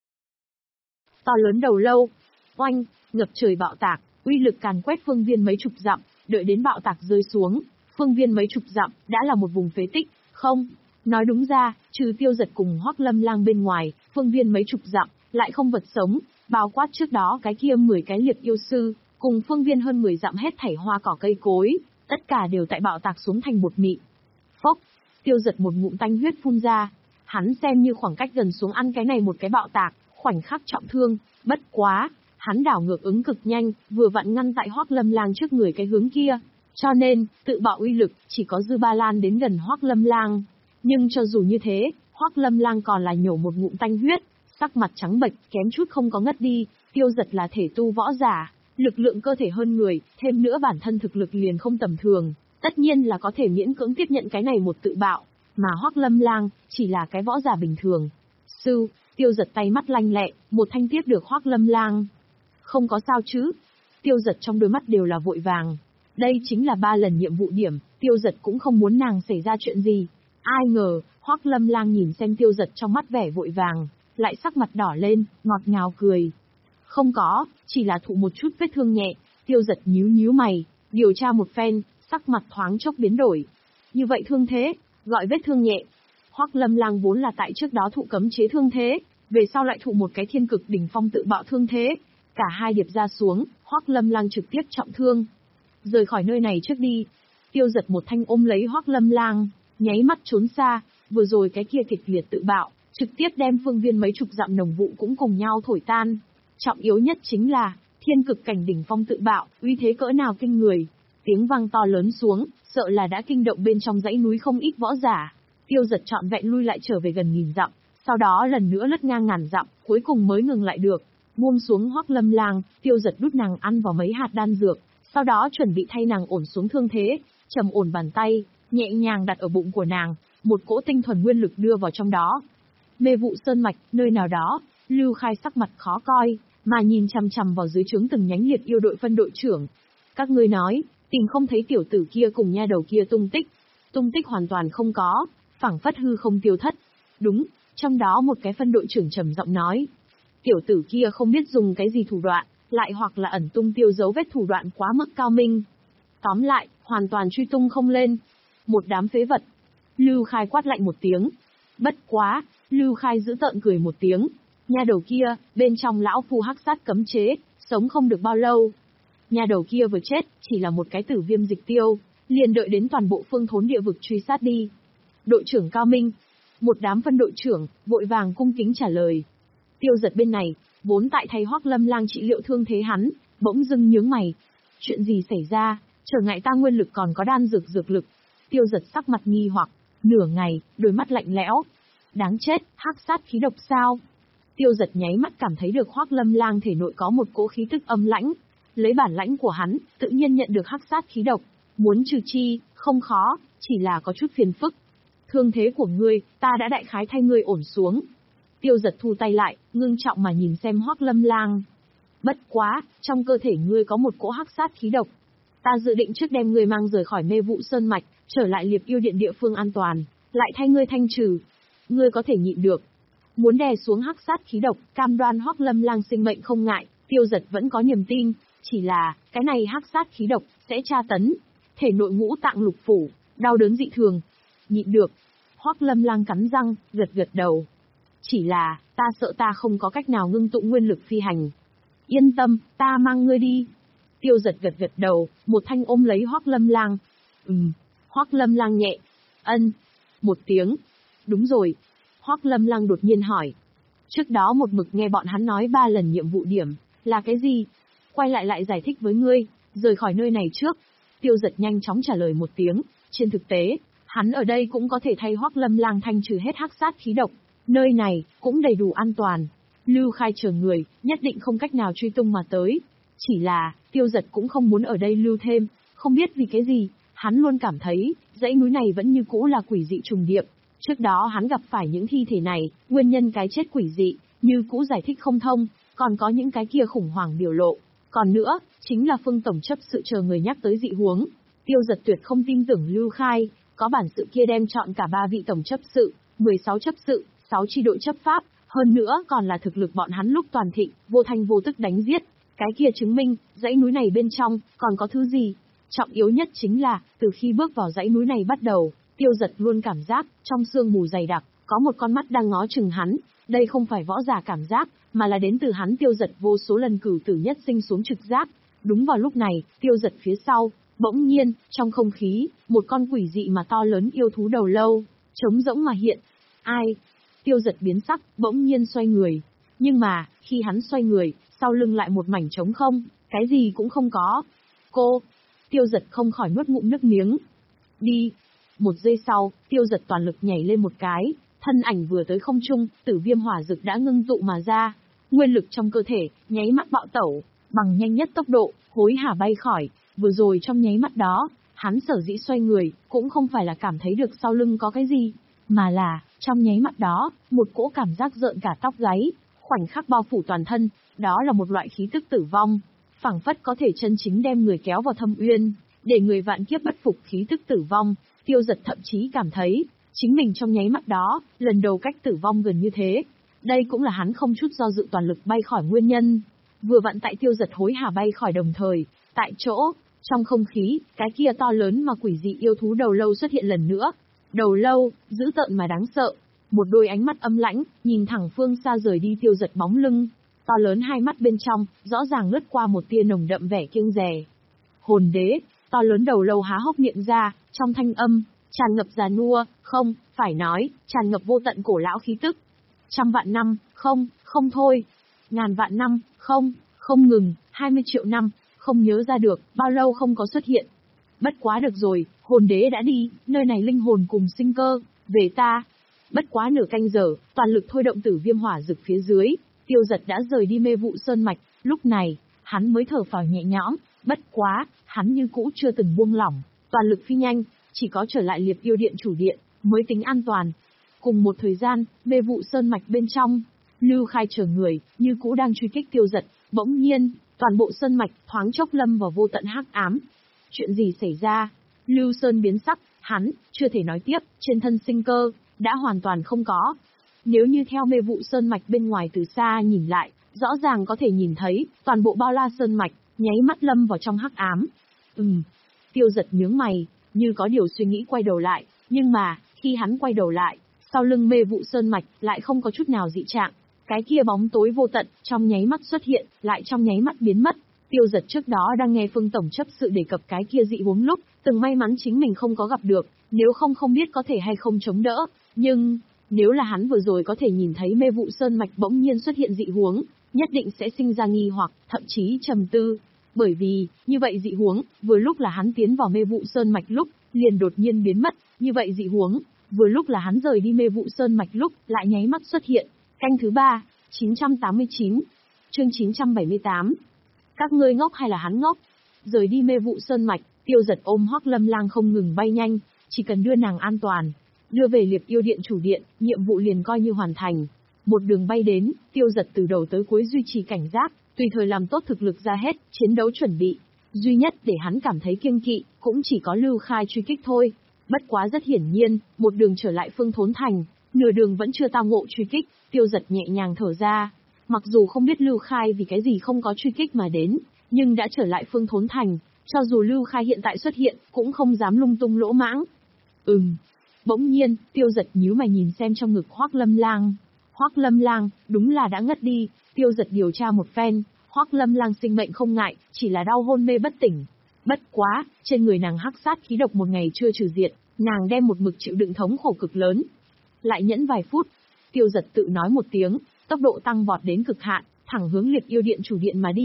To lớn đầu lâu, oanh, ngập trời bạo tạc, uy lực càn quét phương viên mấy chục dặm, đợi đến bạo tạc rơi xuống, phương viên mấy chục dặm đã là một vùng phế tích, không, nói đúng ra, trừ Tiêu Giật cùng Hoắc Lâm Lang bên ngoài, phương viên mấy chục dặm lại không vật sống, bao quát trước đó cái kia mười cái liệp yêu sư, cùng phương viên hơn mười dặm hết thảy hoa cỏ cây cối, tất cả đều tại bạo tạc xuống thành bột mịn. Phốc, Tiêu Giật một ngụm tanh huyết phun ra, hắn xem như khoảng cách gần xuống ăn cái này một cái bạo tạc, khoảnh khắc trọng thương, bất quá, hắn đảo ngược ứng cực nhanh, vừa vặn ngăn tại Hoắc Lâm Lang trước người cái hướng kia, cho nên, tự bạo uy lực chỉ có dư ba lan đến gần Hoắc Lâm Lang. Nhưng cho dù như thế, Hoắc Lâm Lang còn là nhổ một ngụm tanh huyết, sắc mặt trắng bệch, kém chút không có ngất đi. Tiêu Giật là thể tu võ giả, lực lượng cơ thể hơn người, thêm nữa bản thân thực lực liền không tầm thường, tất nhiên là có thể miễn cưỡng tiếp nhận cái này một tự bạo, mà Hoắc Lâm Lang chỉ là cái võ giả bình thường. Sư, Tiêu Giật tay mắt lanh lẹ, một thanh tiếp được Hoắc Lâm Lang. Không có sao chứ? Tiêu Giật trong đôi mắt đều là vội vàng. Đây chính là ba lần nhiệm vụ điểm, Tiêu Giật cũng không muốn nàng xảy ra chuyện gì. Ai ngờ, Hoắc Lâm Lang nhìn xem Tiêu Giật trong mắt vẻ vội vàng, lại sắc mặt đỏ lên, ngọt ngào cười. Không có, chỉ là thụ một chút vết thương nhẹ. Tiêu Giật nhíu nhíu mày, điều tra một phen, sắc mặt thoáng chốc biến đổi. Như vậy thương thế, gọi vết thương nhẹ. Hoắc Lâm Lang vốn là tại trước đó thụ cấm chế thương thế, về sau lại thụ một cái thiên cực đỉnh phong tự bạo thương thế. Cả hai điệp ra xuống, Hoắc Lâm Lang trực tiếp trọng thương. Rời khỏi nơi này trước đi. Tiêu Giật một thanh ôm lấy Hoắc Lâm Lang, nháy mắt trốn xa, vừa rồi cái kia kịch liệt tự bạo, trực tiếp đem phương viên mấy chục dặm nồng vụ cũng cùng nhau thổi tan. Trọng yếu nhất chính là, thiên cực cảnh đỉnh phong tự bạo, uy thế cỡ nào kinh người. Tiếng vang to lớn xuống, sợ là đã kinh động bên trong dãy núi không ít võ giả. Tiêu Giật trọn vẹn lui lại trở về gần nghìn dặm, sau đó lần nữa lướt ngang ngàn dặm, cuối cùng mới ngừng lại được. Buông xuống Hoắc Lâm Lang, Tiêu Giật đút nàng ăn vào mấy hạt đan dược, sau đó chuẩn bị thay nàng ổn xuống thương thế, trầm ổn bàn tay, nhẹ nhàng đặt ở bụng của nàng, một cỗ tinh thuần nguyên lực đưa vào trong đó. Mê vụ sơn mạch, nơi nào đó, Lưu Khai sắc mặt khó coi, mà nhìn chằm chằm vào dưới trướng từng nhánh liệt yêu đội phân đội trưởng. Các ngươi nói, tìm không thấy tiểu tử kia cùng nha đầu kia tung tích. Tung tích hoàn toàn không có, phảng phất hư không tiêu thất. Đúng, trong đó một cái phân đội trưởng trầm giọng nói. Tiểu tử kia không biết dùng cái gì thủ đoạn, lại hoặc là ẩn tung tiêu dấu vết thủ đoạn quá mức cao minh. Tóm lại, hoàn toàn truy tung không lên. Một đám phế vật. Lưu Khai quát lạnh một tiếng. Bất quá, Lưu Khai giữ tợn cười một tiếng. Nha đầu kia, bên trong lão phu hắc sát cấm chế, sống không được bao lâu. Nha đầu kia vừa chết, chỉ là một cái tử viêm dịch tiêu, liền đợi đến toàn bộ phương thốn địa vực truy sát đi. Đội trưởng Cao Minh. Một đám phân đội trưởng, vội vàng cung kính trả lời. Tiêu Giật bên này, vốn tại thay Hoắc Lâm Lang trị liệu thương thế hắn, bỗng dưng nhướng mày. Chuyện gì xảy ra, trở ngại ta nguyên lực còn có đan dược dược lực. Tiêu Giật sắc mặt nghi hoặc, nửa ngày, đôi mắt lạnh lẽo. Đáng chết, hắc sát khí độc sao? Tiêu Giật nháy mắt cảm thấy được Hoắc Lâm Lang thể nội có một cỗ khí tức âm lãnh. Lấy bản lãnh của hắn, tự nhiên nhận được hắc sát khí độc. Muốn trừ chi, không khó, chỉ là có chút phiền phức. Thương thế của ngươi, ta đã đại khái thay ngươi ổn xuống. Tiêu Giật thu tay lại, ngưng trọng mà nhìn xem Hoắc Lâm Lang. Bất quá, trong cơ thể ngươi có một cỗ hắc sát khí độc. Ta dự định trước đem ngươi mang rời khỏi mê vụ sơn mạch, trở lại liệp yêu điện địa phương an toàn, lại thay ngươi thanh trừ. Ngươi có thể nhịn được. Muốn đè xuống hắc sát khí độc, cam đoan Hoắc Lâm Lang sinh mệnh không ngại, Tiêu Giật vẫn có niềm tin, chỉ là, cái này hắc sát khí độc, sẽ tra tấn. Thể nội ngũ tạng lục phủ, đau đớn dị thường. Nhịn được. Hoắc Lâm Lang cắn răng, gật gật đầu. Chỉ là, ta sợ ta không có cách nào ngưng tụ nguyên lực phi hành. Yên tâm, ta mang ngươi đi. Tiêu Giật gật gật đầu, một thanh ôm lấy Hoắc Lâm Lang. Ừm, Hoắc Lâm Lang nhẹ. Ân. Một tiếng. Đúng rồi. Hoắc Lâm Lang đột nhiên hỏi. Trước đó một mực nghe bọn hắn nói ba lần nhiệm vụ điểm, là cái gì? quay lại lại giải thích với ngươi, rời khỏi nơi này trước. Tiêu Giật nhanh chóng trả lời một tiếng, trên thực tế, hắn ở đây cũng có thể thay Hoắc Lâm Lang thanh trừ hết hắc sát khí độc, nơi này cũng đầy đủ an toàn. Lưu Khai chờ người, nhất định không cách nào truy tung mà tới. Chỉ là, Tiêu Giật cũng không muốn ở đây lưu thêm, không biết vì cái gì, hắn luôn cảm thấy, dãy núi này vẫn như cũ là quỷ dị trùng điệp. Trước đó hắn gặp phải những thi thể này, nguyên nhân cái chết quỷ dị, như cũ giải thích không thông, còn có những cái kia khủng hoảng biểu lộ. Còn nữa, chính là Phương tổng chấp sự chờ người nhắc tới dị huống. Tiêu Giật tuyệt không tin tưởng Lưu Khai, có bản sự kia đem chọn cả ba vị tổng chấp sự, mười sáu chấp sự, sáu chi đội chấp pháp, hơn nữa còn là thực lực bọn hắn lúc toàn thịnh, vô thanh vô tức đánh giết. Cái kia chứng minh, dãy núi này bên trong, còn có thứ gì? Trọng yếu nhất chính là, từ khi bước vào dãy núi này bắt đầu, Tiêu Giật luôn cảm giác, trong sương mù dày đặc, có một con mắt đang ngó chừng hắn. Đây không phải võ giả cảm giác, mà là đến từ hắn Tiêu Giật vô số lần cửu tử nhất sinh xuống trực giác. Đúng vào lúc này, Tiêu Giật phía sau, bỗng nhiên, trong không khí, một con quỷ dị mà to lớn yêu thú đầu lâu, trống rỗng mà hiện. Ai? Tiêu Giật biến sắc, bỗng nhiên xoay người. Nhưng mà, khi hắn xoay người, sau lưng lại một mảnh trống không, cái gì cũng không có. Cô! Tiêu Giật không khỏi nuốt ngụm nước miếng. Đi! Một giây sau, Tiêu Giật toàn lực nhảy lên một cái, thân ảnh vừa tới không trung, tử viêm hỏa dực đã ngưng tụ mà ra. Nguyên lực trong cơ thể, nháy mắt bạo tẩu, bằng nhanh nhất tốc độ, hối hả bay khỏi. Vừa rồi trong nháy mắt đó, hắn sở dĩ xoay người, cũng không phải là cảm thấy được sau lưng có cái gì, mà là, trong nháy mắt đó, một cỗ cảm giác rợn cả tóc gáy, khoảnh khắc bao phủ toàn thân, đó là một loại khí tức tử vong, phảng phất có thể chân chính đem người kéo vào thâm uyên, để người vạn kiếp bất phục khí tức tử vong. Tiêu Giật thậm chí cảm thấy, chính mình trong nháy mắt đó, lần đầu cách tử vong gần như thế. Đây cũng là hắn không chút do dự toàn lực bay khỏi nguyên nhân. Vừa vặn tại Tiêu Giật hối hả bay khỏi đồng thời, tại chỗ, trong không khí, cái kia to lớn mà quỷ dị yêu thú đầu lâu xuất hiện lần nữa. Đầu lâu, dữ tợn mà đáng sợ. Một đôi ánh mắt âm lãnh, nhìn thẳng phương xa rời đi Tiêu Giật bóng lưng. To lớn hai mắt bên trong, rõ ràng lướt qua một tia nồng đậm vẻ kiêng dè. Hồn đế, to lớn đầu lâu há hốc miệng ra, trong thanh âm, tràn ngập già nua, không, phải nói, tràn ngập vô tận cổ lão khí tức. Trăm vạn năm, không, không thôi. Ngàn vạn năm, không, không ngừng, hai mươi triệu năm, không nhớ ra được, bao lâu không có xuất hiện. Bất quá được rồi, hồn đế đã đi, nơi này linh hồn cùng sinh cơ, về ta. Bất quá nửa canh giờ, toàn lực thôi động tử viêm hỏa dực phía dưới, Tiêu Giật đã rời đi mê vụ sơn mạch, lúc này, hắn mới thở phào nhẹ nhõm, bất quá, hắn như cũ chưa từng buông lỏng, toàn lực phi nhanh, chỉ có trở lại Liệp Yêu Điện chủ điện, mới tính an toàn. Cùng một thời gian, mê vụ sơn mạch bên trong, Lưu Khai chờ người, như cũ đang truy kích Tiêu Giật, bỗng nhiên, toàn bộ sơn mạch thoáng chốc lâm vào vô tận hắc ám. Chuyện gì xảy ra? Lưu Sơn biến sắc, hắn, chưa thể nói tiếp, trên thân sinh cơ, đã hoàn toàn không có. Nếu như theo mê vụ sơn mạch bên ngoài từ xa nhìn lại, rõ ràng có thể nhìn thấy, toàn bộ bao la sơn mạch, nháy mắt lâm vào trong hắc ám. Ừm. Tiêu Giật nhướng mày, như có điều suy nghĩ quay đầu lại, nhưng mà, khi hắn quay đầu lại, sau lưng mê vụ sơn mạch, lại không có chút nào dị trạng. Cái kia bóng tối vô tận, trong nháy mắt xuất hiện, lại trong nháy mắt biến mất. Tiêu Giật trước đó đang nghe Phương tổng chấp sự đề cập cái kia dị huống lúc, từng may mắn chính mình không có gặp được, nếu không không biết có thể hay không chống đỡ. Nhưng, nếu là hắn vừa rồi có thể nhìn thấy mê vụ sơn mạch bỗng nhiên xuất hiện dị huống, nhất định sẽ sinh ra nghi hoặc, thậm chí trầm tư. Bởi vì, như vậy dị huống, vừa lúc là hắn tiến vào mê vụ sơn mạch lúc, liền đột nhiên biến mất, như vậy dị huống, vừa lúc là hắn rời đi mê vụ sơn mạch lúc, lại nháy mắt xuất hiện. Canh thứ ba, chín trăm tám mươi chín, chương chín trăm bảy mươi tám. Các ngươi ngốc hay là hắn ngốc? Rời đi mê vụ sơn mạch, Tiêu Giật ôm Hoắc Lâm Lang không ngừng bay nhanh, chỉ cần đưa nàng an toàn, đưa về Liệp Yêu Điện chủ điện, nhiệm vụ liền coi như hoàn thành. Một đường bay đến, Tiêu Giật từ đầu tới cuối duy trì cảnh giác, tùy thời làm tốt thực lực ra hết, chiến đấu chuẩn bị. Duy nhất để hắn cảm thấy kiêng kỵ, cũng chỉ có Lưu Khai truy kích thôi. Bất quá rất hiển nhiên, một đường trở lại Phương Thốn Thành, nửa đường vẫn chưa tao ngộ truy kích, Tiêu Giật nhẹ nhàng thở ra. Mặc dù không biết Lưu Khai vì cái gì không có truy kích mà đến, nhưng đã trở lại Phương Thốn Thành, cho dù Lưu Khai hiện tại xuất hiện, cũng không dám lung tung lỗ mãng. Ừm. Bỗng nhiên, Tiêu Giật nhíu mày nhìn xem trong ngực Hoắc Lâm Lang. Hoắc Lâm Lang, đúng là đã ngất đi. Tiêu Giật điều tra một phen, Hoắc Lâm Lang sinh mệnh không ngại, chỉ là đau hôn mê bất tỉnh. Bất quá, trên người nàng hắc sát khí độc một ngày chưa trừ diệt, nàng đem một mực chịu đựng thống khổ cực lớn. Lại nhẫn vài phút, Tiêu Giật tự nói một tiếng, tốc độ tăng vọt đến cực hạn, thẳng hướng Liệp Yêu Điện chủ điện mà đi.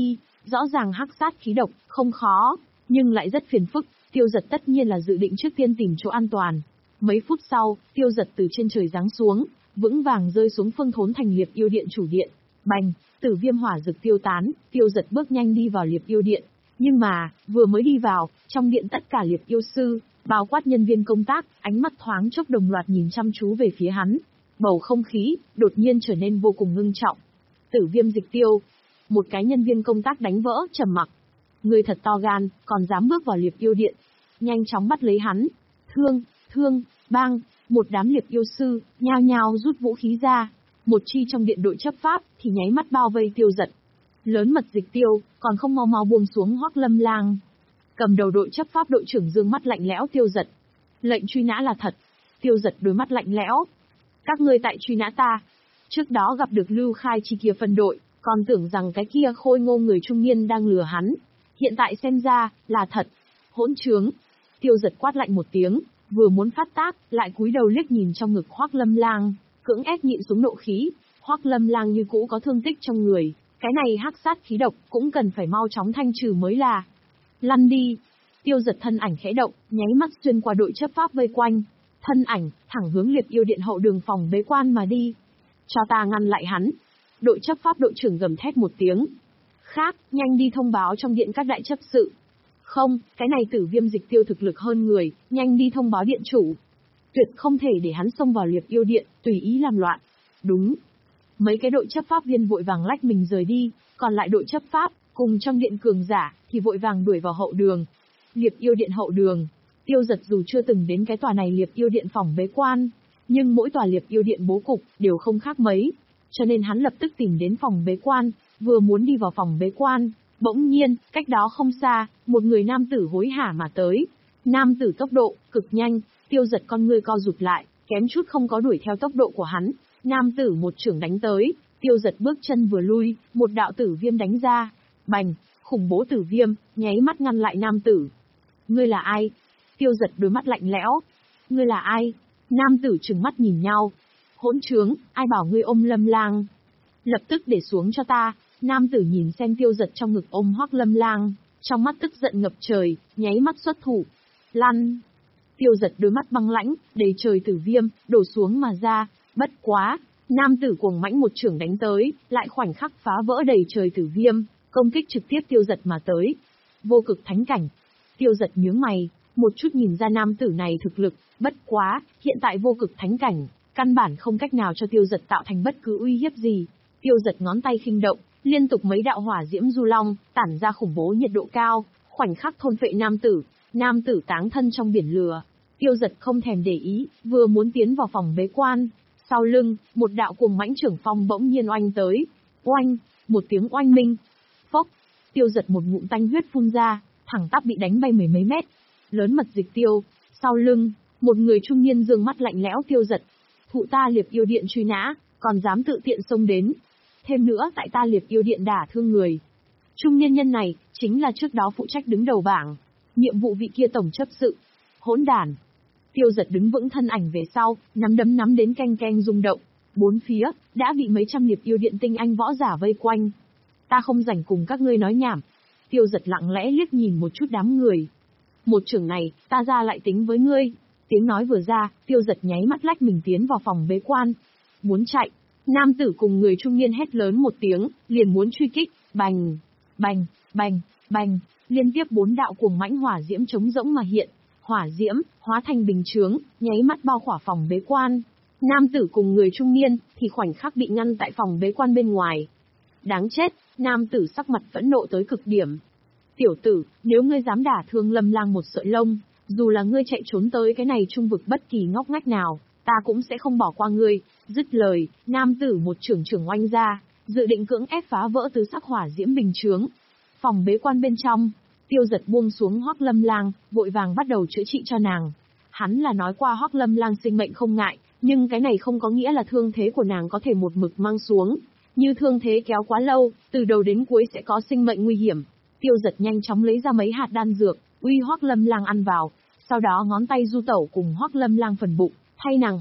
Rõ ràng hắc sát khí độc, không khó, nhưng lại rất phiền phức, Tiêu Giật tất nhiên là dự định trước tiên tìm chỗ an toàn. Mấy phút sau, Tiêu Giật từ trên trời giáng xuống, vững vàng rơi xuống Phương Thốn Thành Liệp Yêu Điện chủ điện. Bành, tử viêm hỏa dược tiêu tán, Tiêu Giật bước nhanh đi vào Liệp Yêu Điện. Nhưng mà, vừa mới đi vào, trong điện tất cả Liệp Yêu sư, bao quát nhân viên công tác, ánh mắt thoáng chốc đồng loạt nhìn chăm chú về phía hắn. Bầu không khí, đột nhiên trở nên vô cùng ngưng trọng. Tử viêm dịch tiêu. Một cái nhân viên công tác đánh vỡ, trầm mặc. Ngươi thật to gan, còn dám bước vào Liệp Yêu Điện. Nhanh chóng bắt lấy hắn. Thương, thương, bang, một đám Liệp Yêu sư, nhao nhao rút vũ khí ra. Một chi trong điện đội chấp pháp, thì nháy mắt bao vây Tiêu Giật. Lớn mật dịch tiêu, còn không mau mau buông xuống Hoắc Lâm Lang. Cầm đầu đội chấp pháp đội trưởng dương mắt lạnh lẽo Tiêu Giật. Lệnh truy nã là thật. Tiêu Giật đôi mắt lạnh lẽo. Các ngươi tại truy nã ta. Trước đó gặp được Lưu Khai chi kia phân đội, còn tưởng rằng cái kia khôi ngô người trung niên đang lừa hắn. Hiện tại xem ra, là thật. Hỗn trướng. Tiêu Giật quát lạnh một tiếng, vừa muốn phát tác, lại cúi đầu liếc nhìn trong ngực Hoắc Lâm Lang, cưỡng ép nhịn xuống nộ khí. Hoắc Lâm Lang như cũ có thương tích trong người, cái này hắc sát khí độc cũng cần phải mau chóng thanh trừ mới là. Lăn đi. Tiêu Giật thân ảnh khẽ động, nháy mắt xuyên qua đội chấp pháp vây quanh, thân ảnh thẳng hướng Liệp Yêu Điện hậu đường phòng bế quan mà đi. Cho ta ngăn lại hắn. Đội chấp pháp đội trưởng gầm thét một tiếng. Khác, nhanh đi thông báo trong điện các đại chấp sự. Không, cái này tử viêm dịch tiêu thực lực hơn người, nhanh đi thông báo điện chủ. Tuyệt không thể để hắn xông vào Liệp Yêu Điện, tùy ý làm loạn. Đúng. Mấy cái đội chấp pháp viên vội vàng lách mình rời đi, còn lại đội chấp pháp, cùng trong điện cường giả, thì vội vàng đuổi vào hậu đường. Liệp Yêu Điện hậu đường. Tiêu Giật dù chưa từng đến cái tòa này Liệp Yêu Điện phòng bế quan, nhưng mỗi tòa Liệp Yêu Điện bố cục đều không khác mấy, cho nên hắn lập tức tìm đến phòng bế quan, vừa muốn đi vào phòng bế quan, bỗng nhiên, cách đó không xa, một người nam tử hối hả mà tới. Nam tử tốc độ cực nhanh, Tiêu Giật con ngươi co rụt lại, kém chút không có đuổi theo tốc độ của hắn. Nam tử một chưởng đánh tới, Tiêu Giật bước chân vừa lui, một đạo tử viêm đánh ra. Bành, khủng bố tử viêm, nháy mắt ngăn lại nam tử. Ngươi là ai? Tiêu Giật đôi mắt lạnh lẽo. Ngươi là ai? Nam tử trừng mắt nhìn nhau. Hỗn trướng, ai bảo ngươi ôm Lâm Lang? Lập tức để xuống cho ta. Nam tử nhìn xem Tiêu Giật trong ngực ôm Hoắc Lâm Lang, trong mắt tức giận ngập trời, nháy mắt xuất thủ. Lăn! Tiêu Giật đôi mắt băng lãnh, đầy trời tử viêm, đổ xuống mà ra. Bất quá, nam tử cuồng mãnh một chưởng đánh tới, lại khoảnh khắc phá vỡ đầy trời tử viêm, công kích trực tiếp Tiêu Giật mà tới. Vô cực thánh cảnh. Tiêu Giật nhướng mày, một chút nhìn ra nam tử này thực lực, bất quá, hiện tại vô cực thánh cảnh, căn bản không cách nào cho Tiêu Giật tạo thành bất cứ uy hiếp gì. Tiêu Giật ngón tay khinh động, liên tục mấy đạo hỏa diễm du long, tản ra khủng bố nhiệt độ cao, khoảnh khắc thôn phệ nam tử, nam tử táng thân trong biển lửa. Tiêu Giật không thèm để ý, vừa muốn tiến vào phòng bế quan, sau lưng, một đạo cuồng mãnh trưởng phong bỗng nhiên oanh tới. Oanh, một tiếng oanh minh. Phốc, Tiêu Giật một ngụm tanh huyết phun ra, thẳng tắp bị đánh bay mười mấy mét. Lớn mật dịch tiêu, sau lưng, một người trung niên dương mắt lạnh lẽo Tiêu Giật. Thụ ta Liệp Yêu Điện truy nã, còn dám tự tiện xông đến. Thêm nữa tại ta Liệp Yêu Điện đả thương người. Trung niên nhân này, chính là trước đó phụ trách đứng đầu bảng, nhiệm vụ vị kia tổng chấp sự. Hỗn đản. Tiêu Giật đứng vững thân ảnh về sau, nắm đấm nắm đến canh canh rung động. Bốn phía, đã bị mấy trăm Liệp Yêu Điện tinh anh võ giả vây quanh. Ta không rảnh cùng các ngươi nói nhảm. Tiêu Giật lặng lẽ liếc nhìn một chút đám người. Một chưởng này, ta ra lại tính với ngươi. Tiếng nói vừa ra, Tiêu Giật nháy mắt lách mình tiến vào phòng bế quan. Muốn chạy, nam tử cùng người trung niên hét lớn một tiếng, liền muốn truy kích. Bành, bành, bành, bành, liên tiếp bốn đạo cuồng mãnh hỏa diễm trống rỗng mà hiện. Hỏa diễm, hóa thành bình chướng, nháy mắt bao khỏa phòng bế quan. Nam tử cùng người trung niên, thì khoảnh khắc bị ngăn tại phòng bế quan bên ngoài. Đáng chết, nam tử sắc mặt phẫn nộ tới cực điểm. Tiểu tử, nếu ngươi dám đả thương Lâm Lang một sợi lông, dù là ngươi chạy trốn tới cái này trung vực bất kỳ ngóc ngách nào, ta cũng sẽ không bỏ qua ngươi. Dứt lời, nam tử một chưởng chưởng oanh ra, dự định cưỡng ép phá vỡ tứ sắc hỏa diễm bình chướng. Phòng bế quan bên trong, Tiêu Giật buông xuống Hoắc Lâm Lang, vội vàng bắt đầu chữa trị cho nàng. Hắn là nói qua Hoắc Lâm Lang sinh mệnh không ngại, nhưng cái này không có nghĩa là thương thế của nàng có thể một mực mang xuống. Như thương thế kéo quá lâu, từ đầu đến cuối sẽ có sinh mệnh nguy hiểm. Tiêu Giật nhanh chóng lấy ra mấy hạt đan dược, uy Hoắc Lâm Lang ăn vào, sau đó ngón tay du tẩu cùng Hoắc Lâm Lang phần bụng, thay nàng